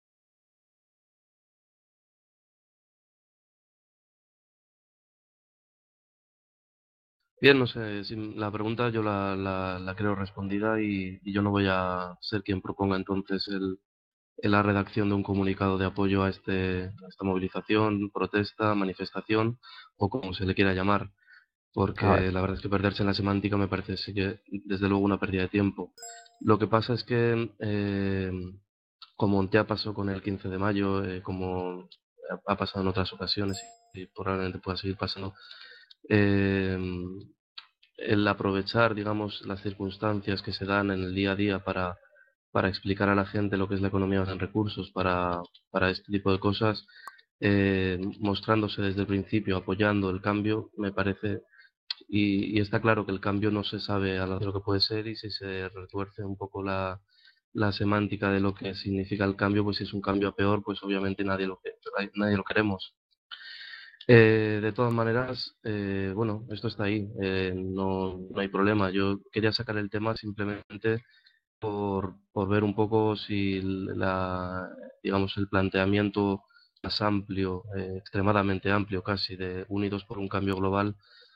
Bien, no sé, la pregunta yo la creo respondida y yo no voy a ser quien proponga entonces la redacción de un comunicado de apoyo a esta movilización, protesta, manifestación o como se le quiera llamar, porque la verdad es que perderse en la semántica me parece sí que desde luego una pérdida de tiempo. Lo que pasa es que, como ya pasó con el 15 de mayo, como ha pasado en otras ocasiones y probablemente pueda seguir pasando, eh, el aprovechar, digamos, las circunstancias que se dan en el día a día para explicar a la gente lo que es la economía en recursos, para este tipo de cosas, mostrándose desde el principio, apoyando el cambio, me parece, y está claro que el cambio no se sabe a lo que puede ser y si se retuerce un poco la semántica de lo que significa el cambio, pues si es un cambio a peor, pues obviamente nadie lo queremos. De todas maneras, bueno, esto está ahí, no hay problema. Yo quería sacar el tema simplemente por ver un poco si digamos, el planteamiento más amplio, extremadamente amplio casi, de Unidos por un Cambio Global,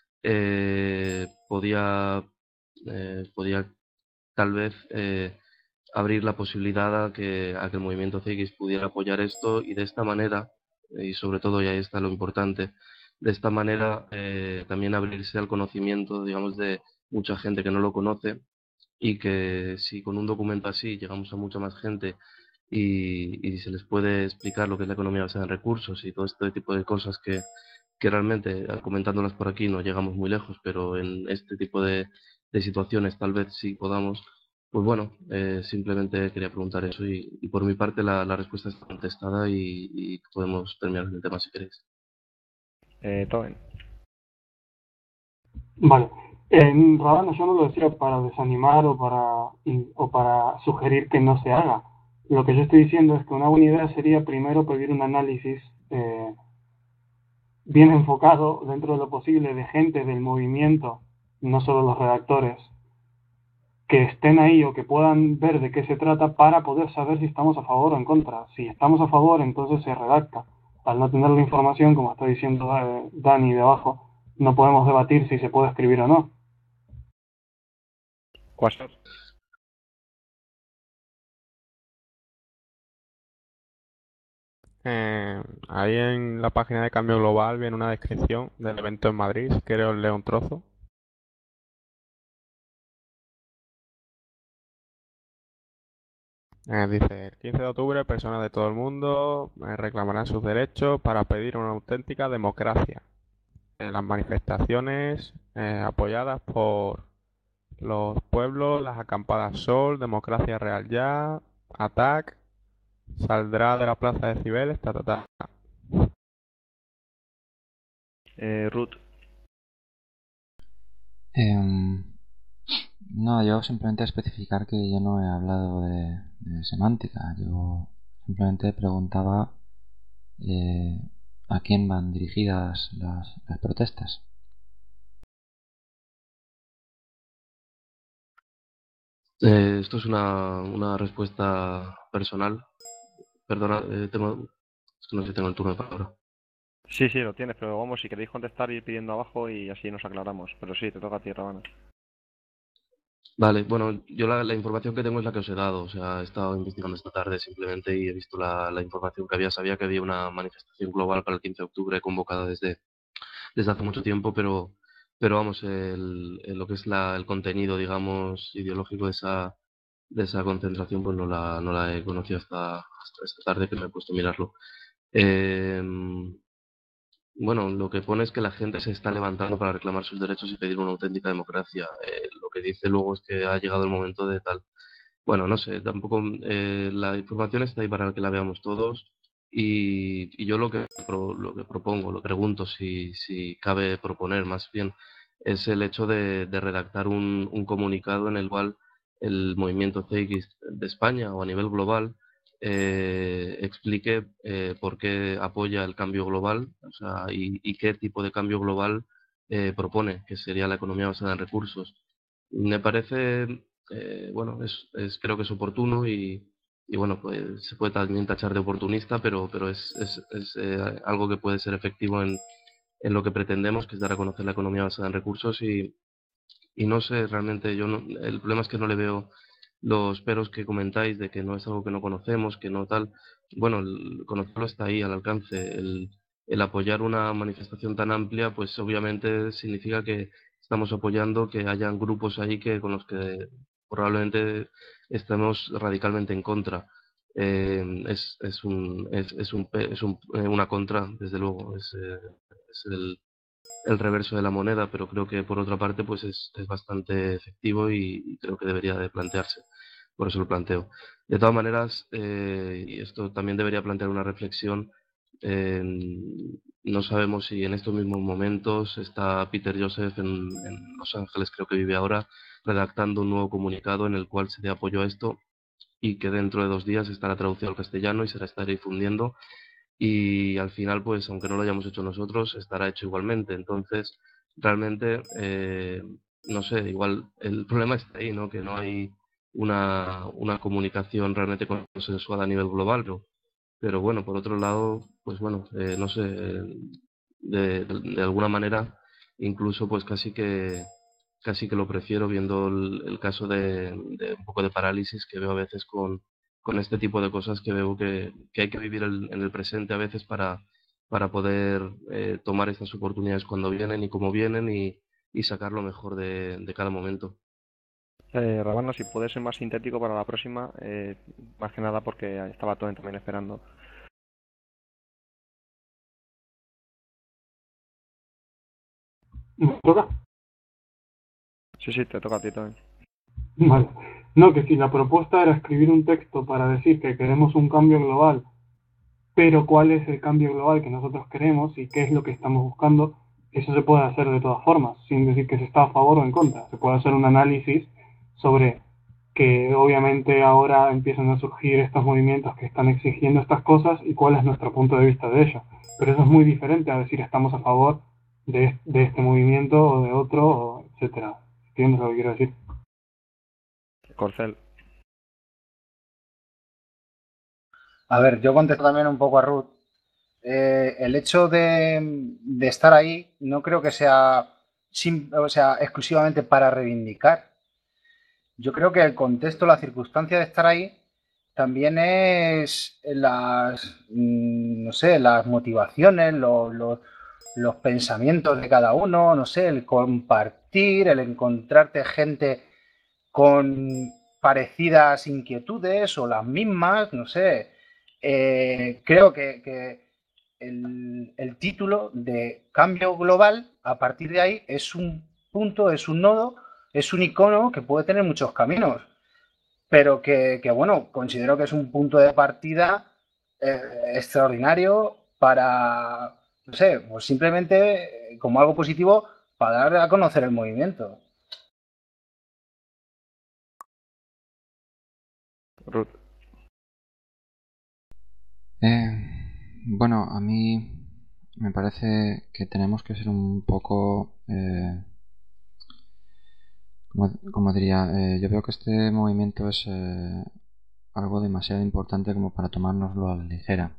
podía tal vez abrir la posibilidad a que el movimiento CX pudiera apoyar esto y de esta manera, y sobre todo, y ahí está lo importante, de esta manera también abrirse al conocimiento, digamos, de mucha gente que no lo conoce y que si con un documento así llegamos a mucha más gente y se les puede explicar lo que es la economía basada en recursos y todo este tipo de cosas que realmente comentándolas por aquí no llegamos muy lejos, pero en este tipo de situaciones tal vez sí podamos, pues bueno, simplemente quería preguntar eso y por mi parte la respuesta está contestada y podemos terminar el tema si queréis. Toen. Vale. Ravana, yo no lo decía para desanimar o para sugerir que no se haga. Lo que yo estoy diciendo es que una buena idea sería primero pedir un análisis bien enfocado dentro de lo posible de gente del movimiento, no solo los redactores, que estén ahí o que puedan ver de qué se trata para poder saber si estamos a favor o en contra. Si estamos a favor, entonces se redacta. Al no tener la información, como está diciendo Dani de abajo, no podemos debatir si se puede escribir o no. Quasar. Ahí en la página de Cambio Global viene una descripción del evento en Madrid, si queréis os leo un trozo. Dice, el 15 de octubre personas de todo el mundo reclamarán sus derechos para pedir una auténtica democracia. Las manifestaciones apoyadas por los pueblos, las acampadas Sol, Democracia Real Ya, ATAC, saldrá de la plaza de Cibeles, Ruth. No, yo simplemente especificar que yo no he hablado de semántica. Yo simplemente preguntaba a quién van dirigidas las protestas. Esto es una respuesta personal. Perdona, es que no sé si tengo el turno de palabra. Sí, sí, lo tienes, pero vamos, si queréis contestar, ir pidiendo abajo y así nos aclaramos. Pero sí, te toca a ti, Rabana. Vale, bueno, yo la información que tengo es la que os he dado. O sea, he estado investigando esta tarde simplemente y he visto la información que había. Sabía que había una manifestación global para el 15 de octubre convocada desde hace mucho tiempo, pero vamos, lo que es el contenido, digamos, ideológico de esa concentración, pues no la he conocido hasta esta tarde que me he puesto a mirarlo. Bueno, lo que pone es que la gente se está levantando para reclamar sus derechos y pedir una auténtica democracia. Lo que dice luego es que ha llegado el momento de tal. Bueno, no sé, tampoco la información está ahí para que la veamos todos y yo lo que propongo, lo pregunto si cabe proponer más bien, es el hecho de redactar un comunicado en el cual el movimiento Zeitgeist de España o a nivel global explique por qué apoya el cambio global, o sea, y qué tipo de cambio global propone, que sería la economía basada en recursos. Me parece bueno, creo que es oportuno y bueno, pues se puede también tachar de oportunista, pero es algo que puede ser efectivo en lo que pretendemos, que es dar a conocer la economía basada en recursos y no sé, realmente el problema es que no le veo los peros que comentáis de que no es algo que no conocemos, que no tal. Bueno, el conocerlo está ahí al alcance. El apoyar una manifestación tan amplia, pues obviamente significa que estamos apoyando que hayan grupos ahí con los que probablemente estemos radicalmente en contra. Una contra, desde luego, es el reverso de la moneda, pero creo que por otra parte pues es bastante efectivo y creo que debería de plantearse. Por eso lo planteo. De todas maneras, y esto también debería plantear una reflexión, eh, no sabemos si en estos mismos momentos está Peter Joseph en Los Ángeles, creo que vive ahora, redactando un nuevo comunicado en el cual se dé apoyo a esto y que dentro de 2 días estará traducido al castellano y se estará difundiendo y al final, pues aunque no lo hayamos hecho nosotros, estará hecho igualmente. Entonces, realmente, no sé, igual el problema está ahí, ¿no? Que no hay una comunicación realmente consensuada a nivel global, pero bueno, por otro lado, pues bueno, no sé, de alguna manera, incluso pues casi que lo prefiero viendo el caso de un poco de parálisis que veo a veces con este tipo de cosas que veo que hay que vivir en el presente a veces para poder tomar estas oportunidades cuando vienen y como vienen y sacar lo mejor de cada momento. Rabana, si puedes ser más sintético para la próxima, más que nada porque estaba Tony también esperando. ¿Me toca? Sí, sí, te toca a ti, Tony. Vale. No, que si la propuesta era escribir un texto para decir que queremos un cambio global, pero cuál es el cambio global que nosotros queremos y qué es lo que estamos buscando, eso se puede hacer de todas formas, sin decir que se está a favor o en contra. Se puede hacer un análisis sobre que obviamente ahora empiezan a surgir estos movimientos que están exigiendo estas cosas y cuál es nuestro punto de vista de ello. Pero eso es muy diferente a decir estamos a favor de este movimiento o de otro, etcétera. ¿Entiendes lo que quiero decir? Corcel. A ver, yo contesto también un poco a Ruth. El hecho de estar ahí no creo que sea, exclusivamente para reivindicar. Yo creo que el contexto, la circunstancia de estar ahí también es no sé, las motivaciones, los pensamientos de cada uno, no sé, el compartir, el encontrarte gente con parecidas inquietudes o las mismas, no sé. Creo que el título de cambio global, a partir de ahí, es un punto, es un nodo, es un icono que puede tener muchos caminos, pero bueno, considero que es un punto de partida extraordinario para, no sé, pues simplemente como algo positivo para dar a conocer el movimiento. Ruth. Bueno, a mí me parece que tenemos que ser un poco, como diría, yo veo que este movimiento es algo demasiado importante como para tomárnoslo a la ligera.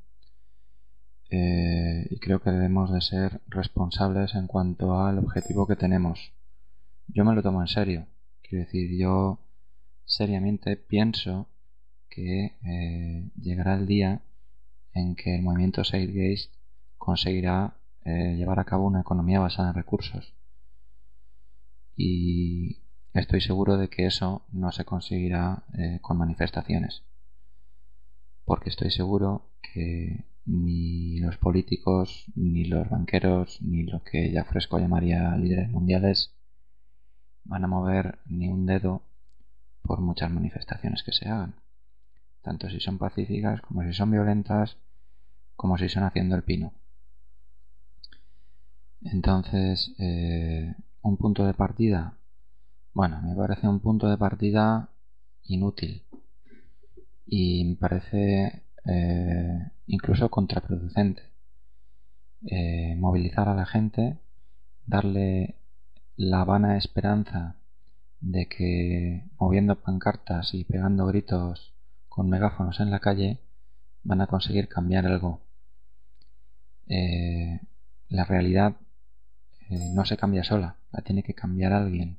Y creo que debemos de ser responsables en cuanto al objetivo que tenemos. Yo me lo tomo en serio. Quiero decir, yo seriamente pienso que llegará el día en que el movimiento Zeitgeist conseguirá llevar a cabo una economía basada en recursos. Y estoy seguro de que eso no se conseguirá con manifestaciones. Porque estoy seguro que ni los políticos, ni los banqueros, ni lo que ya Fresco llamaría líderes mundiales van a mover ni un dedo por muchas manifestaciones que se hagan, tanto si son pacíficas como si son violentas, como si son haciendo el pino. Entonces, un punto de partida, bueno, me parece un punto de partida inútil y me parece incluso contraproducente. Movilizar a la gente, darle la vana esperanza de que moviendo pancartas y pegando gritos con megáfonos en la calle van a conseguir cambiar algo. La realidad no se cambia sola, la tiene que cambiar alguien.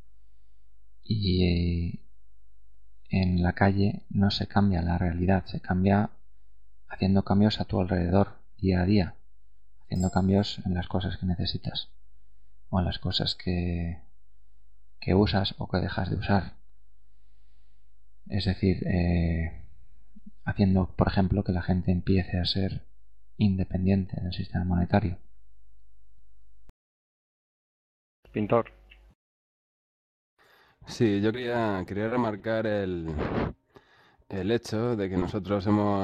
Y en la calle no se cambia la realidad, se cambia haciendo cambios a tu alrededor, día a día, haciendo cambios en las cosas que necesitas o en las cosas que usas o que dejas de usar. Es decir, haciendo, por ejemplo, que la gente empiece a ser independiente del sistema monetario. Pintor. Sí, yo quería remarcar el hecho de que nosotros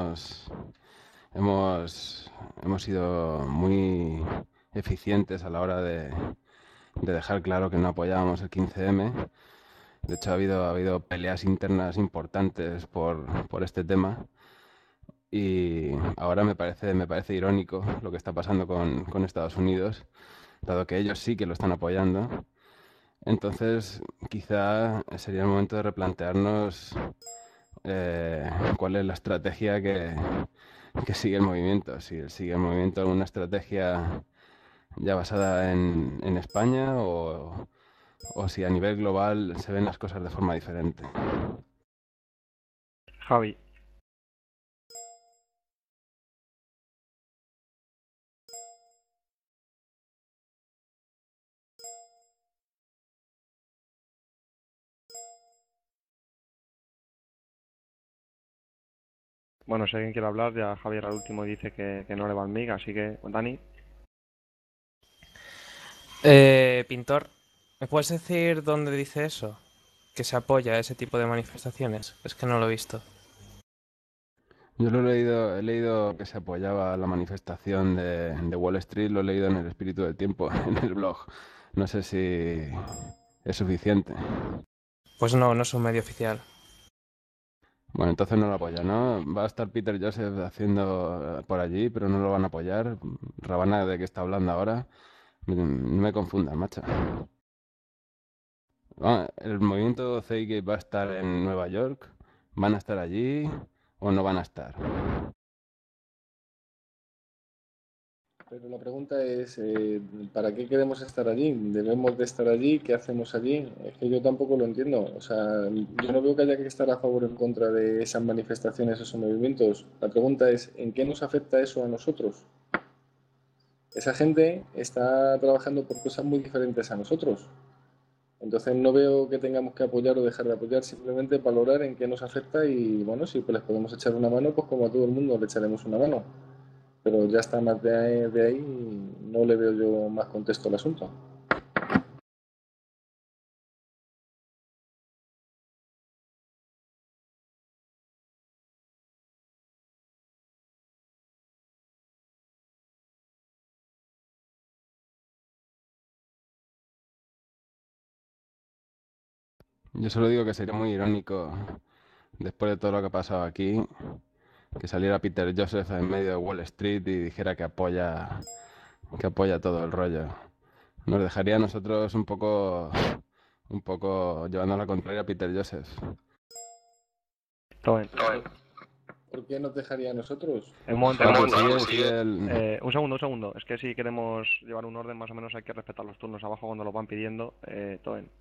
hemos sido muy eficientes a la hora de dejar claro que no apoyábamos el 15M. De hecho, ha habido peleas internas importantes por este tema. Y ahora me parece irónico lo que está pasando con Estados Unidos, dado que ellos sí que lo están apoyando. Entonces, quizá sería el momento de replantearnos cuál es la estrategia que sigue el movimiento. Si sigue el movimiento una estrategia ya basada en España o si a nivel global se ven las cosas de forma diferente. Javi. Bueno, si alguien quiere hablar, ya Javier al último dice que no le va al MIG, así que, Dani. Pintor, ¿me puedes decir dónde dice eso? Que se apoya a ese tipo de manifestaciones. Es que no lo he visto. Yo he leído que se apoyaba la manifestación de Wall Street, lo he leído en El Espíritu del Tiempo, en el blog. No sé si es suficiente. Pues no es un medio oficial. Bueno, entonces no lo apoya, ¿no? Va a estar Peter Joseph haciendo por allí, pero no lo van a apoyar. Ravana, ¿de qué está hablando ahora? No me confundas, macho. El movimiento Zeitgeist va a estar en Nueva York. ¿Van a estar allí o no van a estar? Pero la pregunta es, ¿para qué queremos estar allí? ¿Debemos de estar allí? ¿Qué hacemos allí? Es que yo tampoco lo entiendo. O sea, yo no veo que haya que estar a favor o en contra de esas manifestaciones, esos movimientos. La pregunta es, ¿en qué nos afecta eso a nosotros? Esa gente está trabajando por cosas muy diferentes a nosotros. Entonces no veo que tengamos que apoyar o dejar de apoyar, simplemente valorar en qué nos afecta y, bueno, si pues les podemos echar una mano, pues como a todo el mundo le echaremos una mano. Pero ya está más de ahí, no le veo yo más contexto al asunto. Yo solo digo que sería muy irónico después de todo lo que ha pasado aquí, que saliera Peter Joseph en medio de Wall Street y dijera que apoya todo el rollo. Nos dejaría a nosotros un poco llevando a la contraria a Peter Joseph. Todo bien. ¿Por qué nos dejaría a nosotros? Un momento, Un segundo. Es que si queremos llevar un orden más o menos hay que respetar los turnos abajo cuando los van pidiendo. Todo bien.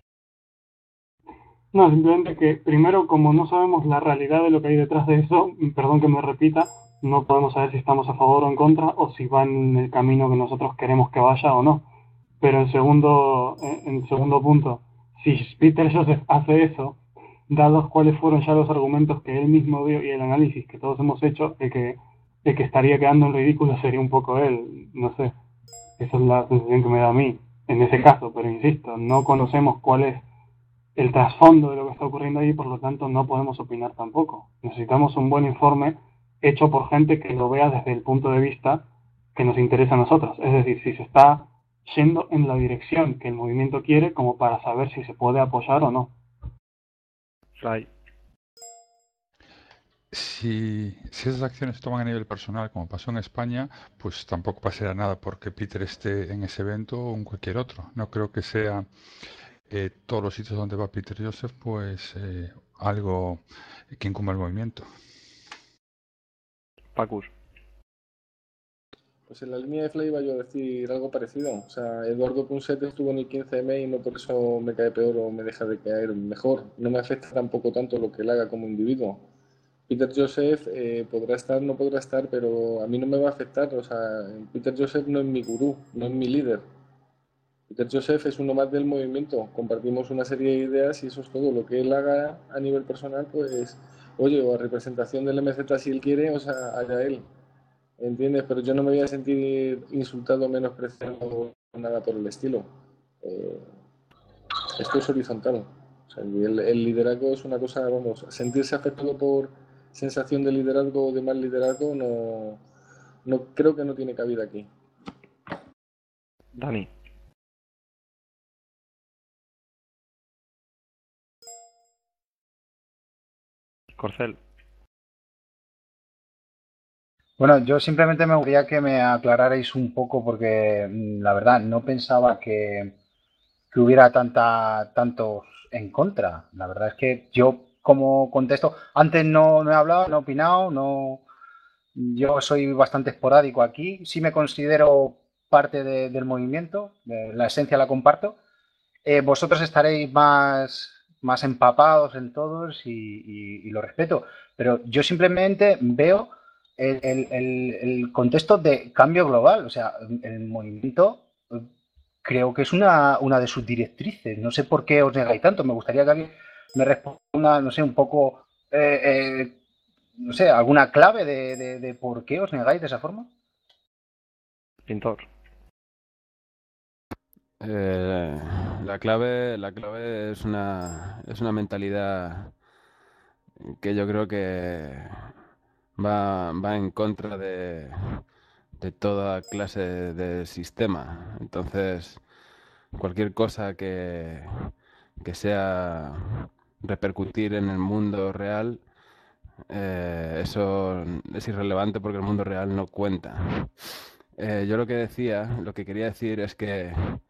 No, simplemente que primero, como no sabemos la realidad de lo que hay detrás de eso, perdón que me repita, no podemos saber si estamos a favor o en contra o si van en el camino que nosotros queremos que vaya o no. Pero en segundo punto, si Peter Joseph hace eso, dados cuáles fueron ya los argumentos que él mismo dio y el análisis que todos hemos hecho, el que estaría quedando en ridículo sería un poco él, no sé. Esa es la sensación que me da a mí en ese caso, pero insisto, no conocemos cuál es el trasfondo de lo que está ocurriendo ahí, por lo tanto no podemos opinar tampoco. Necesitamos un buen informe hecho por gente que lo vea desde el punto de vista que nos interesa a nosotros. Es decir, si se está yendo en la dirección que el movimiento quiere, como para saber si se puede apoyar o no. Fly. Si esas acciones se toman a nivel personal, como pasó en España, pues tampoco pasará nada porque Peter esté en ese evento o en cualquier otro. No creo que sea todos los sitios donde va Peter Joseph, pues algo que incumba el movimiento. Pacus. Pues en la línea de Fly iba yo a decir algo parecido. O sea, Eduardo Punset estuvo en el 15M y no por eso me cae peor o me deja de caer mejor. No me afecta tampoco tanto lo que él haga como individuo. Peter Joseph podrá estar, no podrá estar, pero a mí no me va a afectar. O sea, Peter Joseph no es mi gurú, no es mi líder. Peter Joseph es uno más del movimiento. Compartimos una serie de ideas y eso es todo. Lo que él haga a nivel personal, pues, oye, o a representación del MZ si él quiere, o sea, allá él. ¿Entiendes? Pero yo no me voy a sentir insultado, menospreciado o nada por el estilo. Esto es horizontal. O sea, el liderazgo es una cosa, vamos, sentirse afectado por sensación de liderazgo o de mal liderazgo no creo que no tiene cabida aquí. Dani. Corcel. Bueno, yo simplemente me gustaría que me aclararais un poco porque la verdad no pensaba que hubiera tantos en contra. La verdad es que yo como contesto, antes no he hablado, no he opinado, yo soy bastante esporádico aquí, sí me considero parte del movimiento, la esencia la comparto. Vosotros estaréis más empapados en todos y lo respeto, pero yo simplemente veo el contexto de cambio global, o sea, el movimiento creo que es una de sus directrices. No sé por qué os negáis tanto. Me gustaría que alguien me responda, no sé, un poco, no sé, alguna clave de por qué os negáis de esa forma. Pintor. La clave es una mentalidad que yo creo que va en contra de toda clase de sistema. Entonces, cualquier cosa que sea repercutir en el mundo real, eso es irrelevante porque el mundo real no cuenta. Yo lo que quería decir es que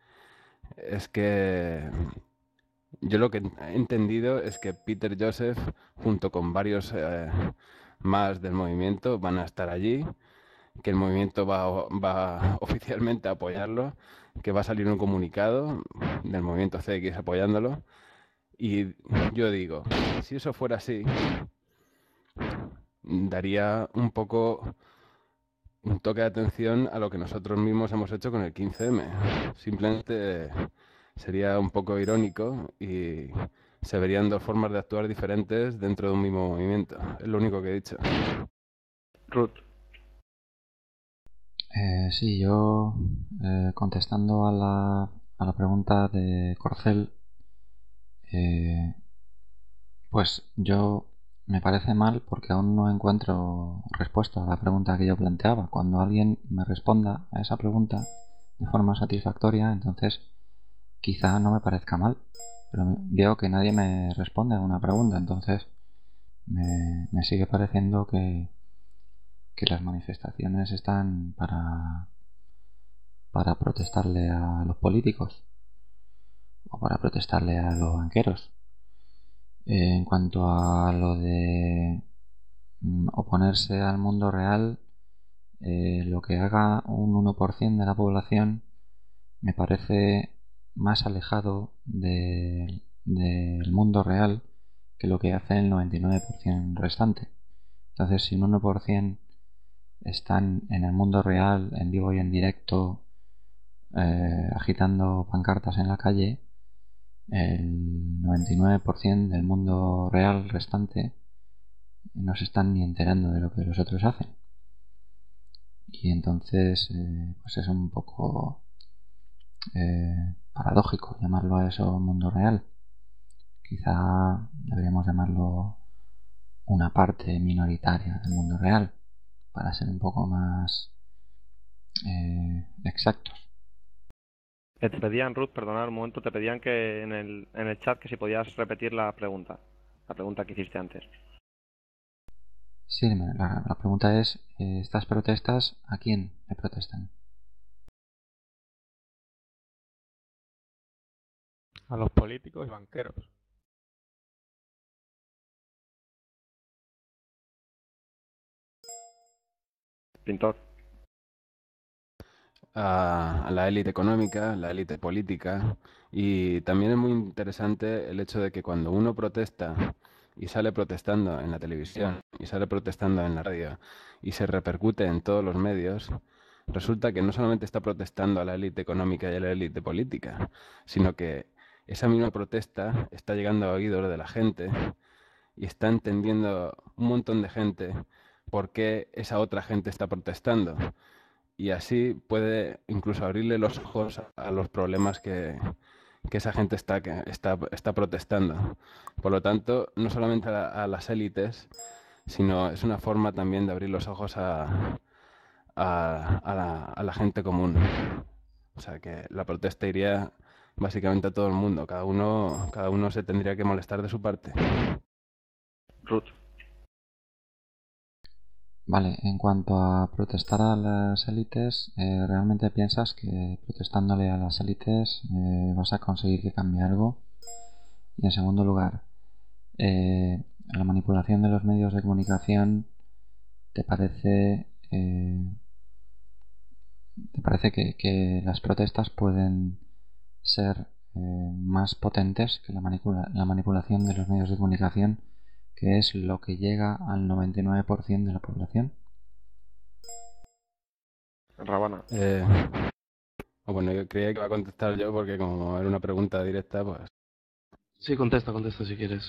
yo lo que he entendido es que Peter Joseph, junto con varios más del movimiento, van a estar allí, que el movimiento va oficialmente a apoyarlo, que va a salir un comunicado del movimiento CX apoyándolo. Y yo digo, si eso fuera así, daría un toque de atención a lo que nosotros mismos hemos hecho con el 15M. Simplemente sería un poco irónico y se verían dos formas de actuar diferentes dentro de un mismo movimiento. Es lo único que he dicho. Ruth. Sí, yo contestando a la pregunta de Corcel, pues yo me parece mal porque aún no encuentro respuesta a la pregunta que yo planteaba. Cuando alguien me responda a esa pregunta de forma satisfactoria, entonces quizá no me parezca mal, pero veo que nadie me responde a una pregunta, entonces me sigue pareciendo que las manifestaciones están para protestarle a los políticos o para protestarle a los banqueros. En cuanto a lo de oponerse al mundo real, lo que haga un 1% de la población me parece más alejado del mundo real que lo que hace el 99% restante. Entonces, si un 1% están en el mundo real, en vivo y en directo, agitando pancartas en la calle, el 99% del mundo real restante no se están ni enterando de lo que los otros hacen. Y entonces pues es un poco paradójico llamarlo a eso mundo real. Quizá deberíamos llamarlo una parte minoritaria del mundo real para ser un poco más exactos. Te pedían, Ruth, perdonad un momento, te pedían que en el chat que si podías repetir la pregunta que hiciste antes. Sí, la pregunta es, ¿estas protestas a quién le protestan? A los políticos y banqueros. Pintor. A la élite económica, la élite política, y también es muy interesante el hecho de que cuando uno protesta y sale protestando en la televisión y sale protestando en la radio y se repercute en todos los medios, resulta que no solamente está protestando a la élite económica y a la élite política, sino que esa misma protesta está llegando a oídos de la gente y está entendiendo un montón de gente por qué esa otra gente está protestando. Y así puede incluso abrirle los ojos a los problemas que esa gente está protestando. Por lo tanto, no solamente a las élites, sino es una forma también de abrir los ojos a la gente común. O sea que la protesta iría básicamente a todo el mundo. Cada uno se tendría que molestar de su parte. Ruth. Vale, en cuanto a protestar a las élites, ¿realmente piensas que protestándole a las élites vas a conseguir que cambie algo? Y en segundo lugar, la manipulación de los medios de comunicación, ¿te parece que las protestas pueden ser más potentes que la manipulación de los medios de comunicación, que es lo que llega al 99% de la población? Rabana. Bueno, yo creía que iba a contestar yo porque como era una pregunta directa, pues... Sí, contesta si quieres.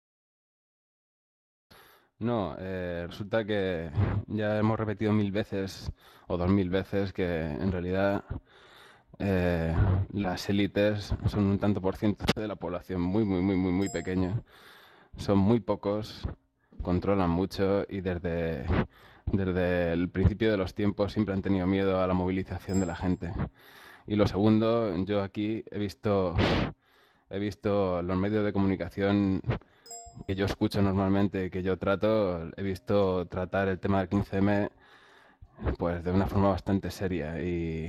No, resulta que ya hemos repetido 1000 veces o 2000 veces que en realidad las élites son un tanto por ciento de la población muy pequeño. Son muy pocos, controlan mucho y desde el principio de los tiempos siempre han tenido miedo a la movilización de la gente. Y lo segundo, yo aquí he visto los medios de comunicación que yo escucho normalmente, que yo trato, he visto tratar el tema del 15M pues de una forma bastante seria y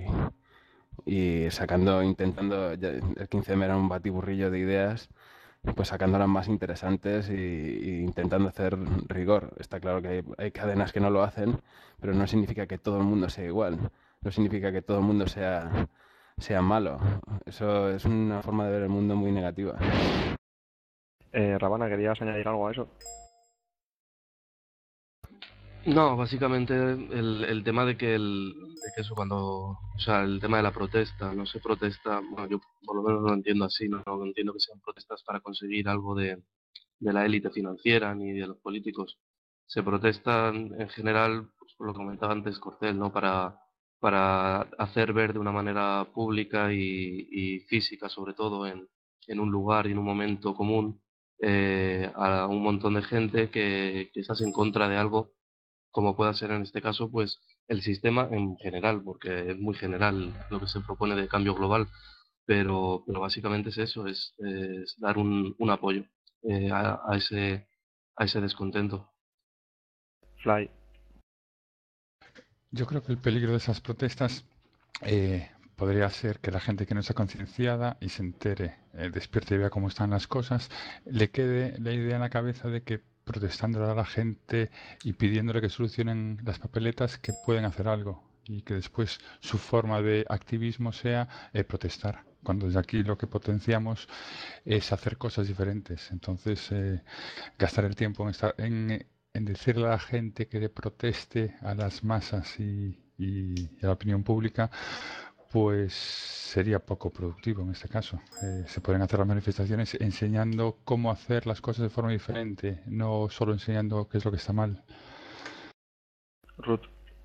intentando, el 15M era un batiburrillo de ideas, pues sacándolas más interesantes y intentando hacer rigor. Está claro que hay cadenas que no lo hacen, pero no significa que todo el mundo sea igual, no significa que todo el mundo sea malo. Eso es una forma de ver el mundo muy negativa. Rabana, ¿querías añadir algo a eso? No, básicamente el tema de que eso cuando, o sea, el tema de la protesta, no se protesta, bueno, yo por lo menos no lo entiendo así, no entiendo que sean protestas para conseguir algo de la élite financiera ni de los políticos. Se protestan en general, pues, por lo que comentaba antes Cortel, ¿no? Para hacer ver de una manera pública y física, sobre todo en un lugar y en un momento común, a un montón de gente que estás en contra de algo, como pueda ser en este caso, pues el sistema en general, porque es muy general lo que se propone de cambio global, pero básicamente es eso, es dar un apoyo a ese descontento. Fly. Yo creo que el peligro de esas protestas podría ser que la gente que no está concienciada y se entere, despierte y vea cómo están las cosas, le quede la idea en la cabeza de que protestándole a la gente y pidiéndole que solucionen las papeletas, que pueden hacer algo y que después su forma de activismo sea protestar. Cuando desde aquí lo que potenciamos es hacer cosas diferentes. Entonces, gastar el tiempo en decirle a la gente que le proteste a las masas y a la opinión pública, pues sería poco productivo en este caso. Se pueden hacer las manifestaciones enseñando cómo hacer las cosas de forma diferente, no solo enseñando qué es lo que está mal. Ruth.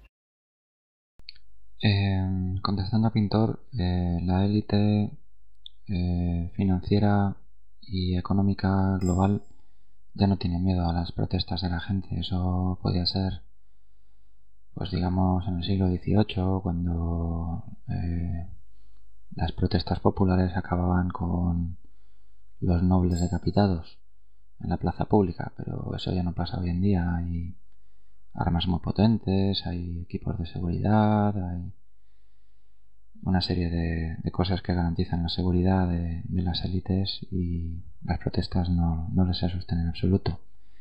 Contestando a Pintor, la élite financiera y económica global ya no tiene miedo a las protestas de la gente. Eso podía ser, pues digamos, en el siglo XVIII, cuando las protestas populares acababan con los nobles decapitados en la plaza pública, pero eso ya no pasa hoy en día. Hay armas muy potentes, hay equipos de seguridad, hay una serie de cosas que garantizan la seguridad de las élites, y las protestas no les asustan en absoluto.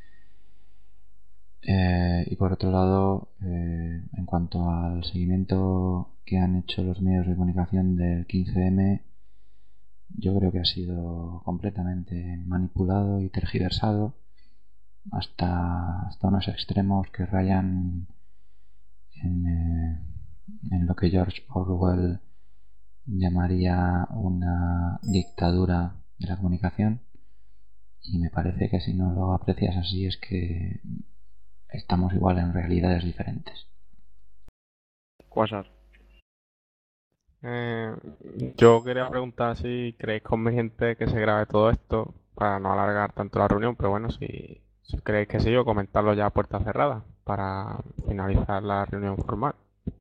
Y por otro lado, en cuanto al seguimiento que han hecho los medios de comunicación del 15M, yo creo que ha sido completamente manipulado y tergiversado hasta unos extremos que rayan en lo que George Orwell llamaría una dictadura de la comunicación, y me parece que si no lo aprecias así es que estamos igual en realidades diferentes. Quasar. Yo quería preguntar si creéis conveniente que se grabe todo esto para no alargar tanto la reunión, pero bueno, si creéis que sí, o comentarlo ya a puerta cerrada para finalizar la reunión formal.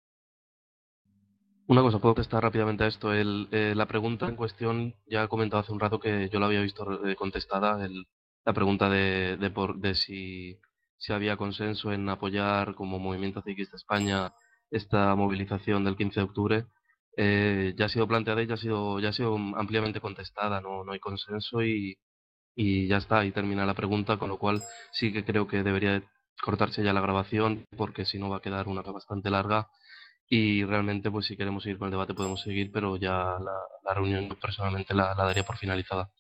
Una cosa, puedo contestar rápidamente a esto. La pregunta en cuestión, ya he comentado hace un rato que yo la había visto contestada, la pregunta de si había consenso en apoyar como Movimiento Ciclista España esta movilización del 15 de octubre. Ya ha sido planteada y ya ha sido ampliamente contestada, no hay consenso y ya está, ahí termina la pregunta, con lo cual sí que creo que debería cortarse ya la grabación, porque si no va a quedar una bastante larga. Y realmente, pues si queremos seguir con el debate podemos seguir, pero ya la reunión personalmente la daría por finalizada.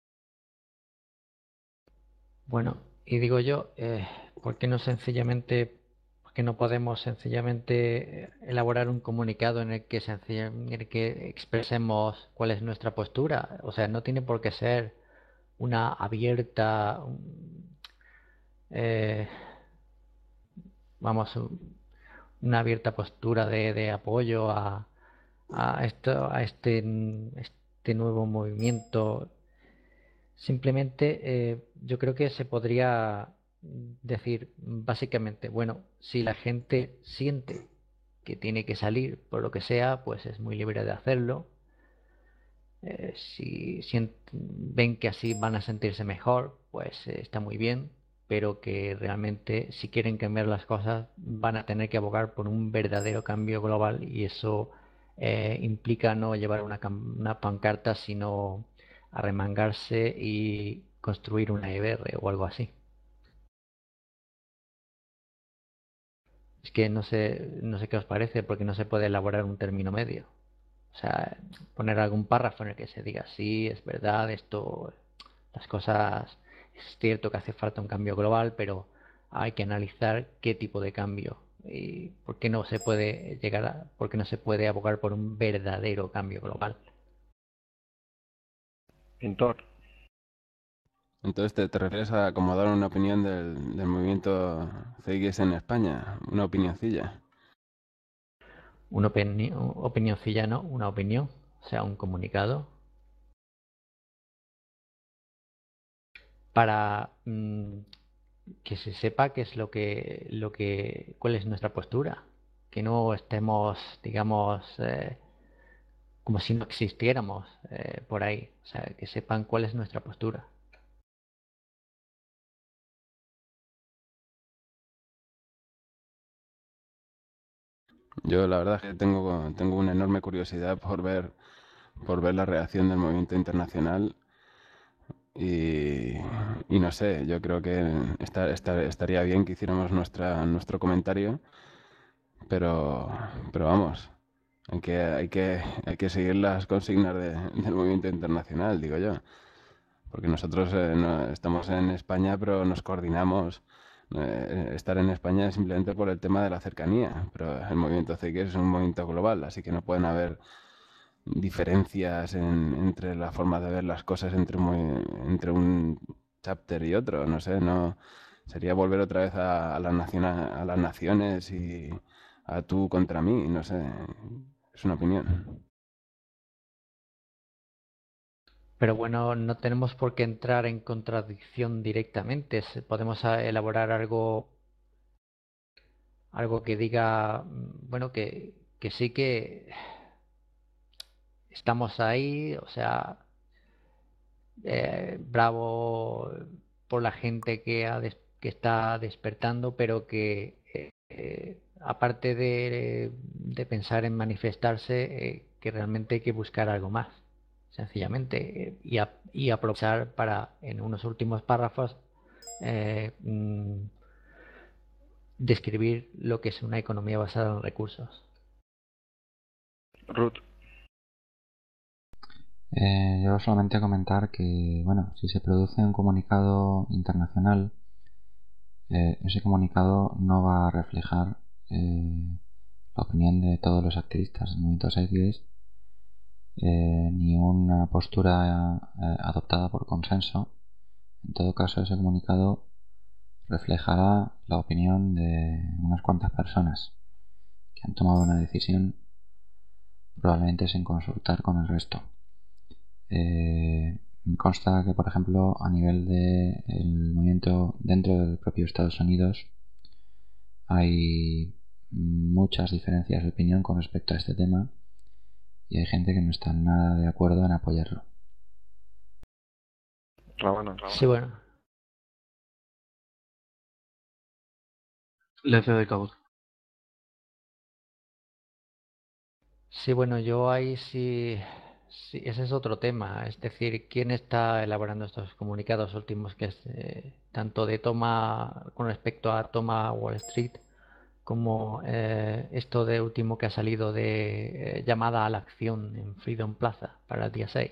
Bueno, y digo yo, ¿por qué por qué no podemos sencillamente elaborar un comunicado en en el que expresemos cuál es nuestra postura? O sea, no tiene por qué ser una abierta, eh, vamos, una abierta postura de apoyo a este nuevo movimiento. Simplemente yo creo que se podría decir básicamente, bueno, si la gente siente que tiene que salir por lo que sea, pues es muy libre de hacerlo. Si ven que así van a sentirse mejor, pues está muy bien, pero que realmente si quieren cambiar las cosas van a tener que abogar por un verdadero cambio global, y eso implica no llevar una pancarta, sino arremangarse y construir una EBR o algo así. Es que no sé qué os parece, porque no se puede elaborar un término medio. O sea, poner algún párrafo en el que se diga, sí, es verdad, las cosas, es cierto que hace falta un cambio global, pero hay que analizar qué tipo de cambio y por qué no se puede por qué no se puede abogar por un verdadero cambio global. Pintor. Entonces, ¿te refieres a como dar una opinión del movimiento CX en España? Una opinioncilla. Una opinioncilla, no, una opinión, o sea, un comunicado para que se sepa qué es cuál es nuestra postura, que no estemos, digamos, como si no existiéramos por ahí, o sea, que sepan cuál es nuestra postura. Yo la verdad es que tengo una enorme curiosidad por ver la reacción del movimiento internacional y no sé, yo creo que estaría bien que hiciéramos nuestro comentario, pero, pero vamos, hay que seguir las consignas del movimiento internacional, digo yo. Porque nosotros estamos en España, pero nos coordinamos. Estar en España es simplemente por el tema de la cercanía, pero el movimiento CIG es un movimiento global, así que no pueden haber diferencias entre la forma de ver las cosas entre un chapter y otro. No sé, no sería volver otra vez a a las naciones y a tú contra mí, no sé, es una opinión. Pero bueno, no tenemos por qué entrar en contradicción directamente. Podemos elaborar algo que diga, bueno, que sí que estamos ahí, o sea, bravo por la gente que está despertando, pero que aparte de pensar en manifestarse, que realmente hay que buscar algo más, sencillamente, y aprovechar para, en unos últimos párrafos, eh, mm, describir lo que es una economía basada en recursos. Ruth. Yo solamente comentar que, bueno, si se produce un comunicado internacional, ese comunicado no va a reflejar la opinión de todos los activistas del movimiento Zeitgeist, ni una postura adoptada por consenso. En todo caso, ese comunicado reflejará la opinión de unas cuantas personas que han tomado una decisión, probablemente sin consultar con el resto. Me consta que, por ejemplo, a nivel del movimiento dentro del propio Estados Unidos hay muchas diferencias de opinión con respecto a este tema y hay gente que no está nada de acuerdo en apoyarlo. Sí, bueno. Le cedo de cabo. Sí, bueno, yo ahí sí, ese es otro tema. Es decir, ¿quién está elaborando estos comunicados últimos que es tanto de toma con respecto a toma Wall Street como esto de último que ha salido de llamada a la acción en Freedom Plaza para el día 6?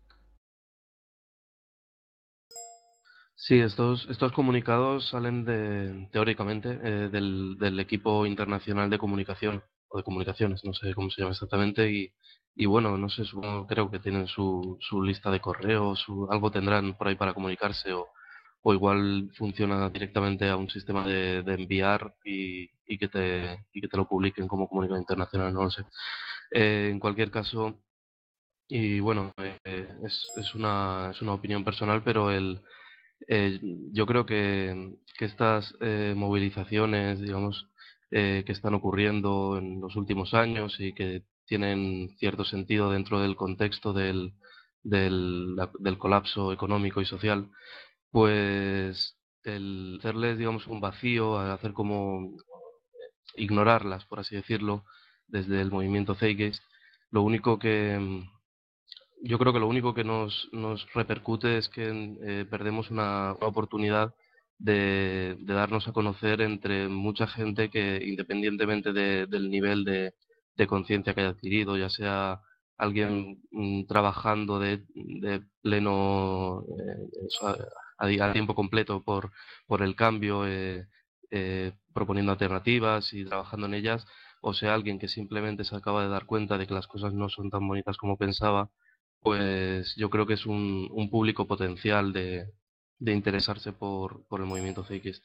Sí, estos comunicados salen teóricamente del equipo internacional de comunicación o de comunicaciones, no sé cómo se llama exactamente, y bueno, no sé, creo que tienen su lista de correos, algo tendrán por ahí para comunicarse o igual funciona directamente a un sistema de enviar y que te lo publiquen como comunicado internacional, no lo sé. En cualquier caso, y bueno, es una opinión personal, pero eh, yo creo que estas movilizaciones, digamos, que están ocurriendo en los últimos años y que tienen cierto sentido dentro del contexto del colapso económico y social, pues el hacerles, digamos, un vacío, hacer como ignorarlas, por así decirlo, desde el movimiento Zeitgeist, lo único que yo creo que lo único que nos repercute es que perdemos una oportunidad de darnos a conocer entre mucha gente que, independientemente del nivel de conciencia que haya adquirido, ya sea alguien trabajando de pleno a tiempo completo por el cambio, proponiendo alternativas y trabajando en ellas, o sea alguien que simplemente se acaba de dar cuenta de que las cosas no son tan bonitas como pensaba, pues yo creo que es un público potencial de interesarse por el movimiento Zeitgeist.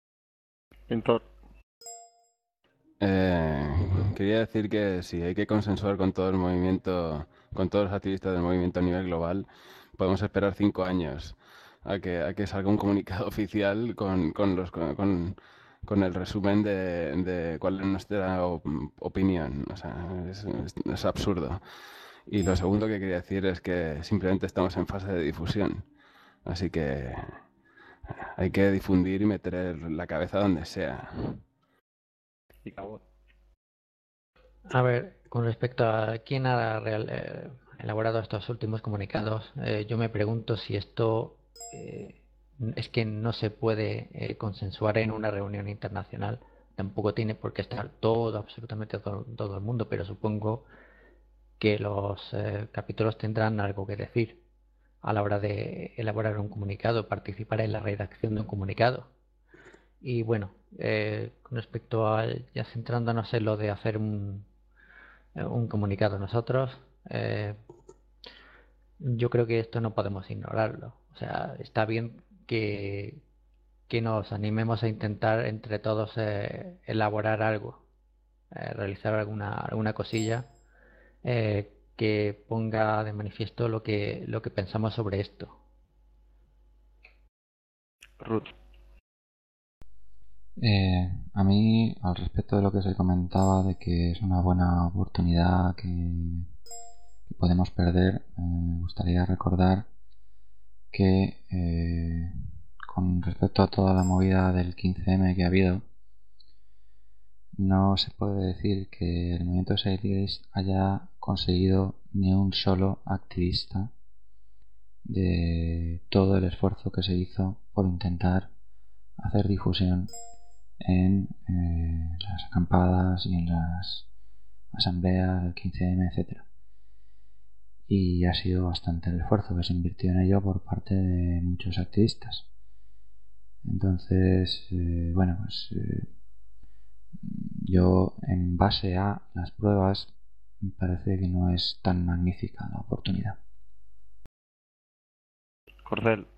Quería decir que sí, hay que consensuar con todo el movimiento, con todos los activistas del movimiento a nivel global. Podemos esperar 5 años a que salga un comunicado oficial con el resumen de cuál es nuestra opinión. O sea, es absurdo. Y lo segundo que quería decir es que simplemente estamos en fase de difusión. Así que hay que difundir y meter la cabeza donde sea. Y cabo. A ver, con respecto a quién ha elaborado estos últimos comunicados, yo me pregunto si esto es que no se puede consensuar en una reunión internacional. Tampoco tiene por qué estar todo, absolutamente todo el mundo, pero supongo que los capítulos tendrán algo que decir a la hora de elaborar un comunicado, participar en la redacción de un comunicado. Y bueno, con respecto a, ya centrándonos en lo de hacer un comunicado nosotros, yo creo que esto no podemos ignorarlo. O sea, está bien que nos animemos a intentar entre todos elaborar algo, realizar alguna cosilla que ponga de manifiesto lo que pensamos sobre esto. Ruth. A mí, al respecto de lo que se comentaba de que es una buena oportunidad que podemos perder, me gustaría recordar que con respecto a toda la movida del 15M que ha habido, no se puede decir que el movimiento Zeitgeist haya conseguido ni un solo activista de todo el esfuerzo que se hizo por intentar hacer difusión en las acampadas y en las asambleas del 15M, etc. Y ha sido bastante el esfuerzo que se invirtió en ello por parte de muchos activistas. Entonces, bueno, pues yo, en base a las pruebas, me parece que no es tan magnífica la oportunidad. Corcel.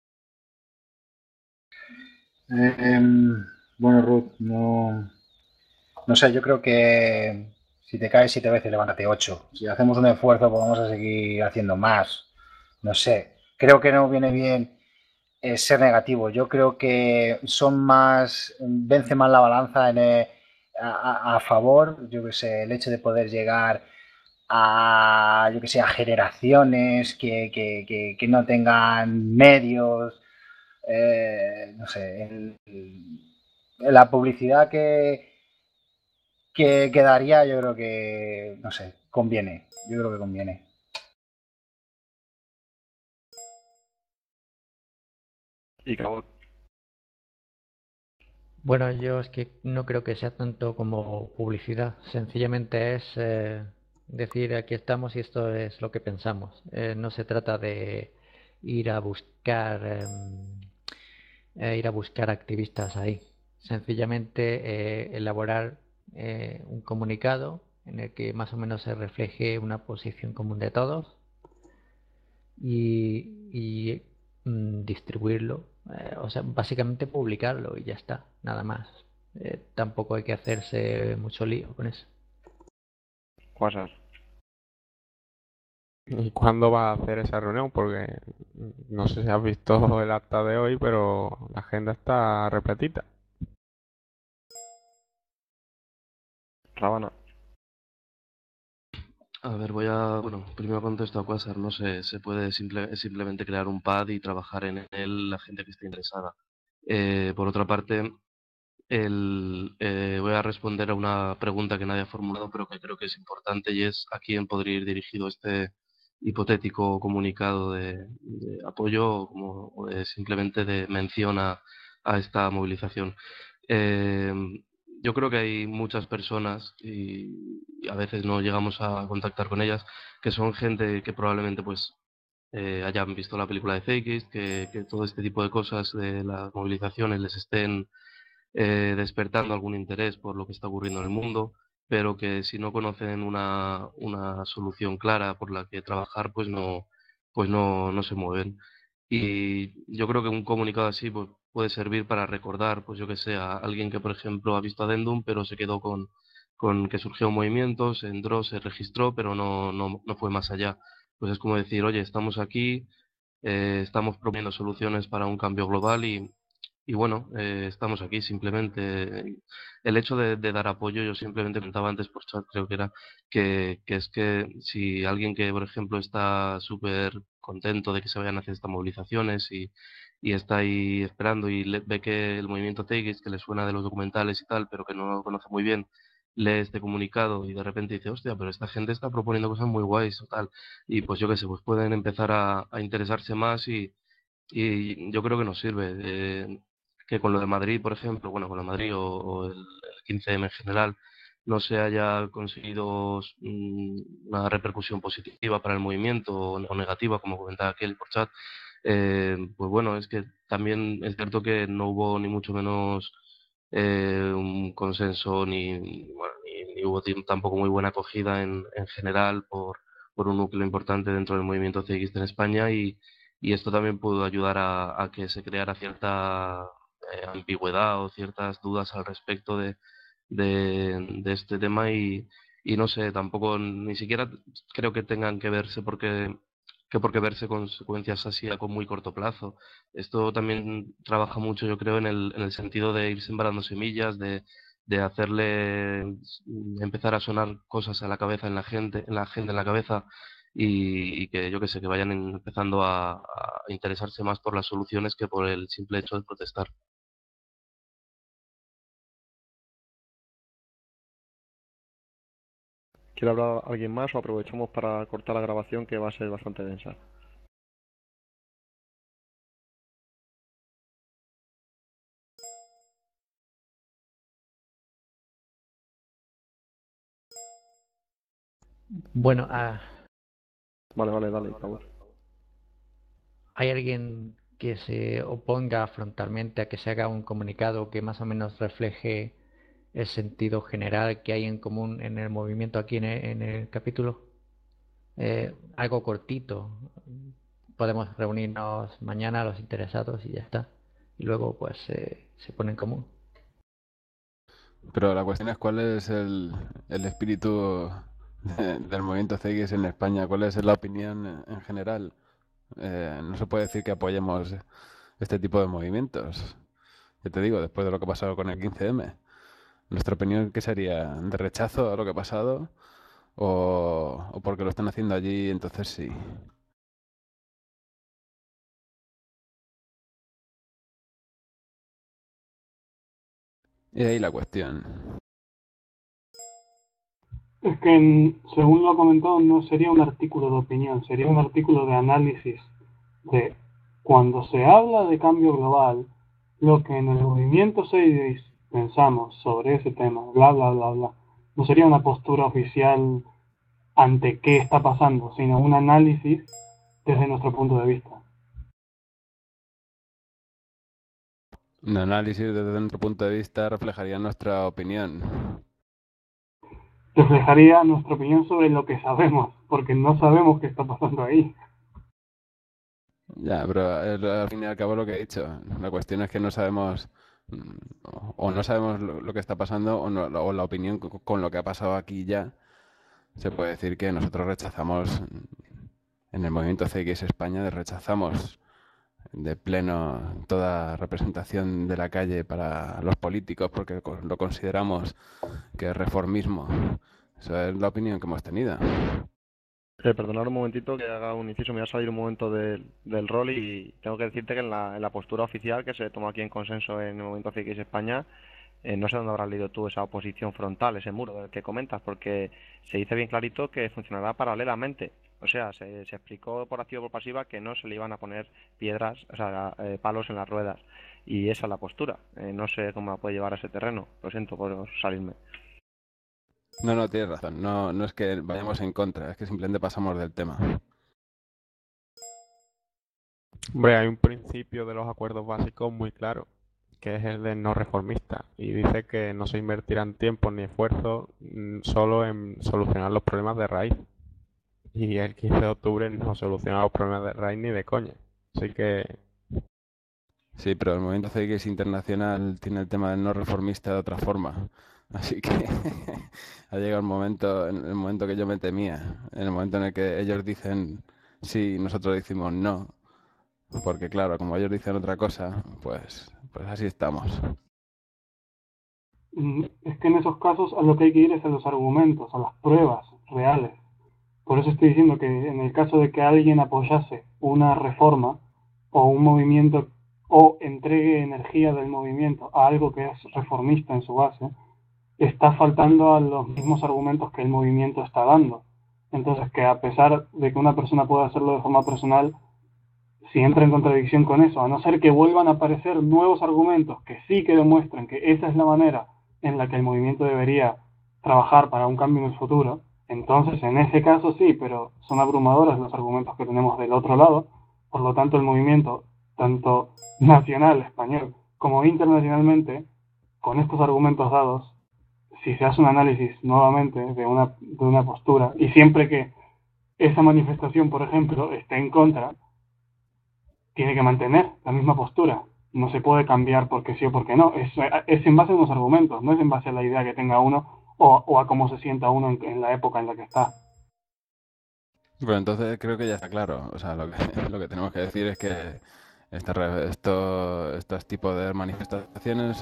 Bueno, Ruth, no sé, yo creo que si te caes 7 veces, levántate 8. Si hacemos un esfuerzo, pues vamos a seguir haciendo más. No sé, creo que no viene bien ser negativo. Yo creo que vence más la balanza a favor, yo que sé, el hecho de poder llegar a, yo que sé, a generaciones que no tengan medios, no sé, la publicidad que daría, yo creo que, no sé, conviene. Yo creo que conviene. Y Cabot. Bueno, yo es que no creo que sea tanto como publicidad. Sencillamente es decir aquí estamos y esto es lo que pensamos. No se trata de ir a buscar activistas ahí. Sencillamente elaborar un comunicado en el que más o menos se refleje una posición común de todos y distribuirlo, o sea, básicamente publicarlo y ya está, nada más. Tampoco hay que hacerse mucho lío con eso. Quasar. ¿Y cuándo va a hacer esa reunión? Porque no sé si has visto el acta de hoy, pero la agenda está repletita. Rabana. A ver, bueno, primero contesto a Quasar, no sé, se puede simplemente crear un pad y trabajar en él la gente que esté interesada. Por otra parte, voy a responder a una pregunta que nadie ha formulado, pero que creo que es importante, y es a quién podría ir dirigido este hipotético comunicado de apoyo o simplemente de mención a esta movilización. Eh, yo creo que hay muchas personas y a veces no llegamos a contactar con ellas, que son gente que probablemente pues hayan visto la película de Zeitgeist, que todo este tipo de cosas de las movilizaciones les estén despertando algún interés por lo que está ocurriendo en el mundo, pero que si no conocen una solución clara por la que trabajar, no se mueven. Y yo creo que un comunicado así pues, puede servir para recordar, pues yo que sé, a alguien que, por ejemplo, ha visto Addendum, pero se quedó con que surgió un movimiento, se entró, se registró, pero no fue más allá. Pues es como decir, oye, estamos aquí, estamos proponiendo soluciones para un cambio global y bueno, estamos aquí simplemente. El hecho de dar apoyo, yo simplemente comentaba antes por chat, creo que era, que es que si alguien que, por ejemplo, está súper contento de que se vayan a hacer estas movilizaciones y está ahí esperando y ve que el movimiento Teguis, que le suena de los documentales y tal, pero que no lo conoce muy bien, lee este comunicado y de repente dice, hostia, pero esta gente está proponiendo cosas muy guays o tal, y pues yo qué sé, pues pueden empezar a interesarse más y yo creo que nos sirve. Que con lo de Madrid, por ejemplo, bueno, con lo de Madrid o el 15M en general, no se haya conseguido una repercusión positiva para el movimiento o negativa, como comentaba aquel por chat, pues bueno, es que también es cierto que no hubo ni mucho menos un consenso bueno, ni hubo tampoco muy buena acogida en general por un núcleo importante dentro del movimiento ceguista en España y esto también pudo ayudar a que se creara cierta ambigüedad o ciertas dudas al respecto de este tema y no sé, tampoco ni siquiera creo que tengan que verse porque verse consecuencias así a muy corto plazo. Esto también trabaja mucho, yo creo, en el sentido de ir sembrando semillas, de hacerle empezar a sonar cosas a la cabeza en la gente en la cabeza y que yo que sé, que vayan empezando a interesarse más por las soluciones que por el simple hecho de protestar. ¿Quiere hablar alguien más o aprovechamos para cortar la grabación que va a ser bastante densa? Bueno, Vale, dale, por favor. ¿hay alguien que se oponga frontalmente a que se haga un comunicado que más o menos refleje el sentido general que hay en común en el movimiento aquí en el capítulo? Algo cortito. Podemos reunirnos mañana los interesados y ya está. Y luego pues se pone en común. Pero la cuestión es cuál es el espíritu del movimiento CX en España, cuál es la opinión en general. No se puede decir que apoyemos este tipo de movimientos. Ya te digo, después de lo que ha pasado con el 15M. ¿Nuestra opinión qué sería? ¿De rechazo a lo que ha pasado? ¿O porque lo están haciendo allí, entonces sí? Y ahí la cuestión. Es que, según lo ha comentado, no sería un artículo de opinión, sería un artículo de análisis de cuando se habla de cambio global, lo que en el movimiento 6 pensamos sobre ese tema, bla, bla, bla, bla. No sería una postura oficial ante qué está pasando, sino un análisis desde nuestro punto de vista. Un análisis desde nuestro punto de vista reflejaría nuestra opinión. Reflejaría nuestra opinión sobre lo que sabemos, porque no sabemos qué está pasando ahí. Ya, pero al fin y al cabo lo que he dicho. La cuestión es que no sabemos, o no sabemos lo que está pasando, o la opinión con lo que ha pasado aquí ya. Se puede decir que nosotros rechazamos, en el movimiento CX España, rechazamos de pleno toda representación de la calle para los políticos porque lo consideramos que es reformismo. Esa es la opinión que hemos tenido. Perdonad un momentito que haga un inciso, me voy a salir un momento del rol y tengo que decirte que en la postura oficial que se tomó aquí en consenso en el movimiento CX España, no sé dónde habrás leído tú esa oposición frontal, ese muro del que comentas, porque se dice bien clarito que funcionará paralelamente. O sea, se explicó por activa o por pasiva que no se le iban a poner piedras, o sea, palos en las ruedas. Y esa es la postura. No sé cómo la puede llevar a ese terreno. Lo siento por salirme. No, tienes razón. No es que vayamos en contra, es que simplemente pasamos del tema. Hombre, hay un principio de los acuerdos básicos muy claro, que es el de no reformista, y dice que no se invertirán tiempo ni esfuerzo solo en solucionar los problemas de raíz. Y el 15 de octubre no soluciona los problemas de raíz ni de coña. Así que... Sí, pero el movimiento CX internacional tiene el tema del no reformista de otra forma. Así que ha llegado el momento que yo me temía, en el momento en el que ellos dicen sí y nosotros decimos no. Porque claro, como ellos dicen otra cosa, pues así estamos. Es que en esos casos a lo que hay que ir es a los argumentos, a las pruebas reales. Por eso estoy diciendo que en el caso de que alguien apoyase una reforma o un movimiento o entregue energía del movimiento a algo que es reformista en su base, está faltando a los mismos argumentos que el movimiento está dando. Entonces, que a pesar de que una persona pueda hacerlo de forma personal, si entra en contradicción con eso, a no ser que vuelvan a aparecer nuevos argumentos que sí que demuestren que esa es la manera en la que el movimiento debería trabajar para un cambio en el futuro, entonces en ese caso sí, pero son abrumadores los argumentos que tenemos del otro lado. Por lo tanto, el movimiento, tanto nacional, español, como internacionalmente, con estos argumentos dados, si se hace un análisis nuevamente de una postura, y siempre que esa manifestación, por ejemplo, esté en contra, tiene que mantener la misma postura. No se puede cambiar porque sí o porque no. Es en base a unos argumentos, no es en base a la idea que tenga uno o a cómo se sienta uno en la época en la que está. Bueno, entonces creo que ya está claro. O sea, lo que tenemos que decir es que estos tipos de manifestaciones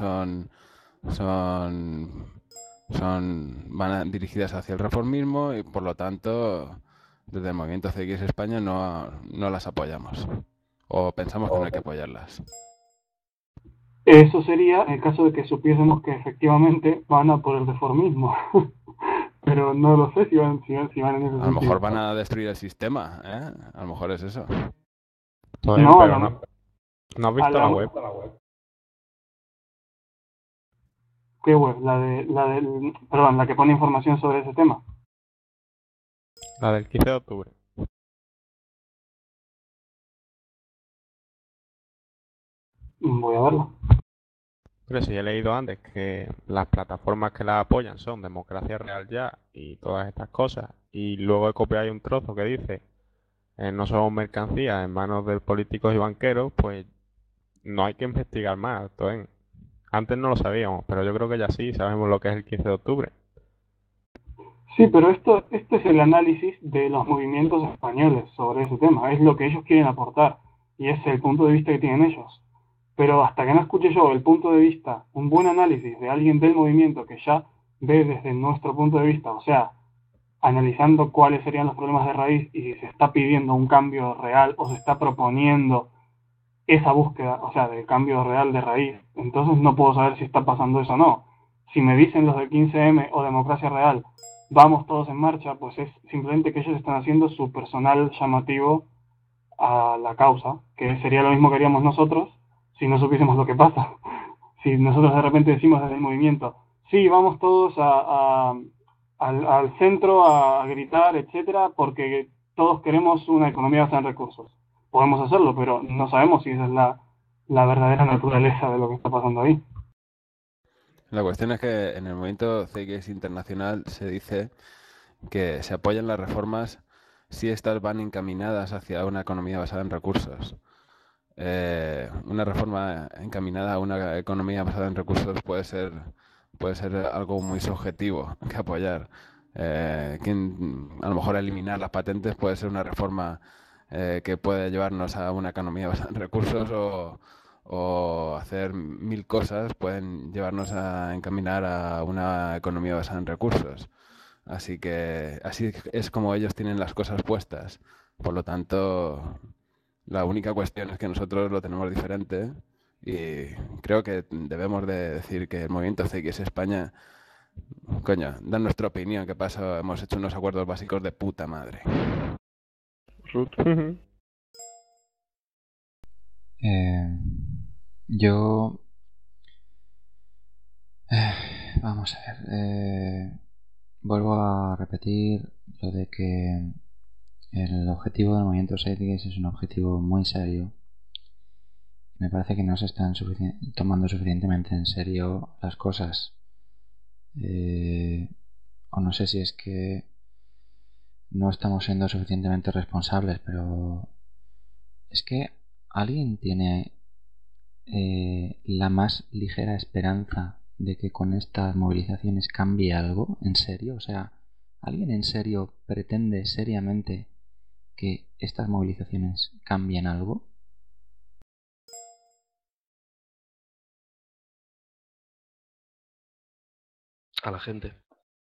van dirigidas hacia el reformismo y por lo tanto desde el movimiento CX España no las apoyamos o pensamos que no hay que apoyarlas. Eso sería en caso de que supiésemos que efectivamente van a por el reformismo. Pero no lo sé si van en ese sentido. A lo mejor van a destruir el sistema, ¿eh? A lo mejor es eso. No, pero no has visto la web. ¿Qué web? Perdón, la que pone información sobre ese tema. La del 15 de octubre. Voy a verla. Pero sí, he leído antes que las plataformas que la apoyan son Democracia Real Ya y todas estas cosas. Y luego he copiado ahí un trozo que dice, no somos mercancías en manos de políticos y banqueros, pues no hay que investigar más. Entonces, antes no lo sabíamos, pero yo creo que ya sí sabemos lo que es el 15 de octubre. Sí, pero esto es el análisis de los movimientos españoles sobre ese tema. Es lo que ellos quieren aportar y es el punto de vista que tienen ellos. Pero hasta que no escuche yo el punto de vista, un buen análisis de alguien del movimiento que ya ve desde nuestro punto de vista, o sea, analizando cuáles serían los problemas de raíz y si se está pidiendo un cambio real o se está proponiendo esa búsqueda, o sea, del cambio real de raíz, entonces no puedo saber si está pasando eso o no. Si me dicen los del 15M o Democracia Real, vamos todos en marcha, pues es simplemente que ellos están haciendo su personal llamativo a la causa, que sería lo mismo que haríamos nosotros si no supiésemos lo que pasa. Si nosotros de repente decimos desde el movimiento, sí, vamos todos al centro a gritar, etcétera, porque todos queremos una economía basada en recursos. Podemos hacerlo, pero no sabemos si esa es la verdadera naturaleza de lo que está pasando ahí. La cuestión es que en el movimiento CX internacional se dice que se apoyan las reformas si estas van encaminadas hacia una economía basada en recursos. Una reforma encaminada a una economía basada en recursos puede ser algo muy subjetivo que apoyar. A lo mejor eliminar las patentes puede ser una reforma que puede llevarnos a una economía basada en recursos o hacer mil cosas pueden llevarnos a encaminar a una economía basada en recursos. Así que así es como ellos tienen las cosas puestas. Por lo tanto, la única cuestión es que nosotros lo tenemos diferente y creo que debemos de decir que el movimiento CX España, coño, da nuestra opinión, que pasa, hemos hecho unos acuerdos básicos de puta madre. Yo... vamos a ver. Vuelvo a repetir lo de que el objetivo del movimiento CX es un objetivo muy serio. Me parece que no se están tomando suficientemente en serio las cosas. O no sé si es que no estamos siendo suficientemente responsables, pero es que alguien tiene la más ligera esperanza de que con estas movilizaciones cambie algo, en serio. O sea, ¿alguien en serio pretende seriamente que estas movilizaciones cambien algo? A la gente.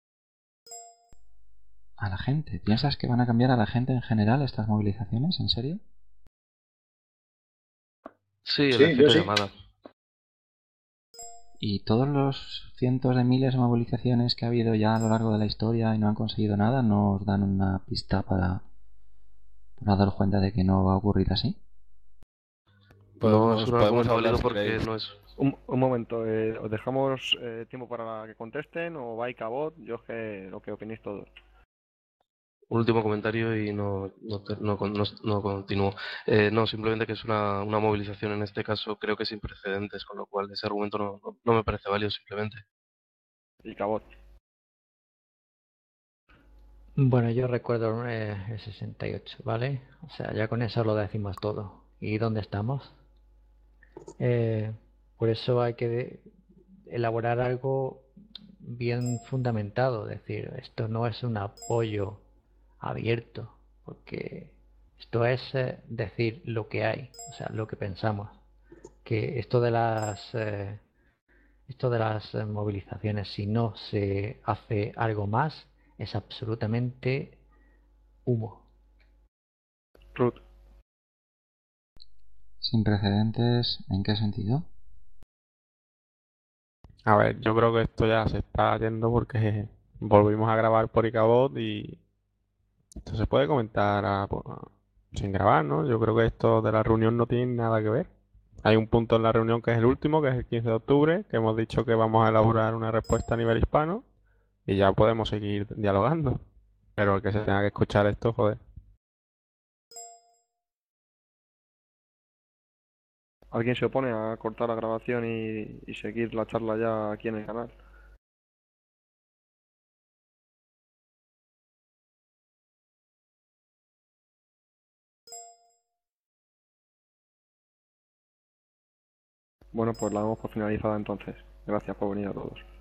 ¿A la gente? ¿Piensas que van a cambiar a la gente en general estas movilizaciones? ¿En serio? Sí, el efecto llamada. ¿Y todos los cientos de miles de movilizaciones que ha habido ya a lo largo de la historia y no han conseguido nada nos dan una pista para dar cuenta de que no va a ocurrir así? No es un argumento válido porque no es... Un momento, ¿os dejamos tiempo para que contesten o va y cabot? Yo es que lo que opinéis todos. Un último comentario y no continúo. No, simplemente que es una movilización en este caso, creo que sin precedentes, con lo cual ese argumento no me parece válido simplemente. Y cabot. Bueno, yo recuerdo el 68, ¿vale? O sea, ya con eso lo decimos todo. ¿Y dónde estamos? Por eso hay que elaborar algo bien fundamentado, es decir, esto no es un apoyo abierto, porque esto es decir lo que hay, o sea, lo que pensamos. Que esto de las movilizaciones, si no se hace algo más, es absolutamente humo. Ruth. ¿Sin precedentes en qué sentido? A ver, yo creo que esto ya se está yendo porque volvimos a grabar por Icabod y esto se puede comentar sin grabar, ¿no? Yo creo que esto de la reunión no tiene nada que ver. Hay un punto en la reunión que es el último, que es el 15 de octubre, que hemos dicho que vamos a elaborar una respuesta a nivel hispano y ya podemos seguir dialogando. Pero el que se tenga que escuchar esto, joder. ¿Alguien se opone a cortar la grabación y seguir la charla ya aquí en el canal? Bueno, pues la damos por finalizada entonces. Gracias por venir a todos.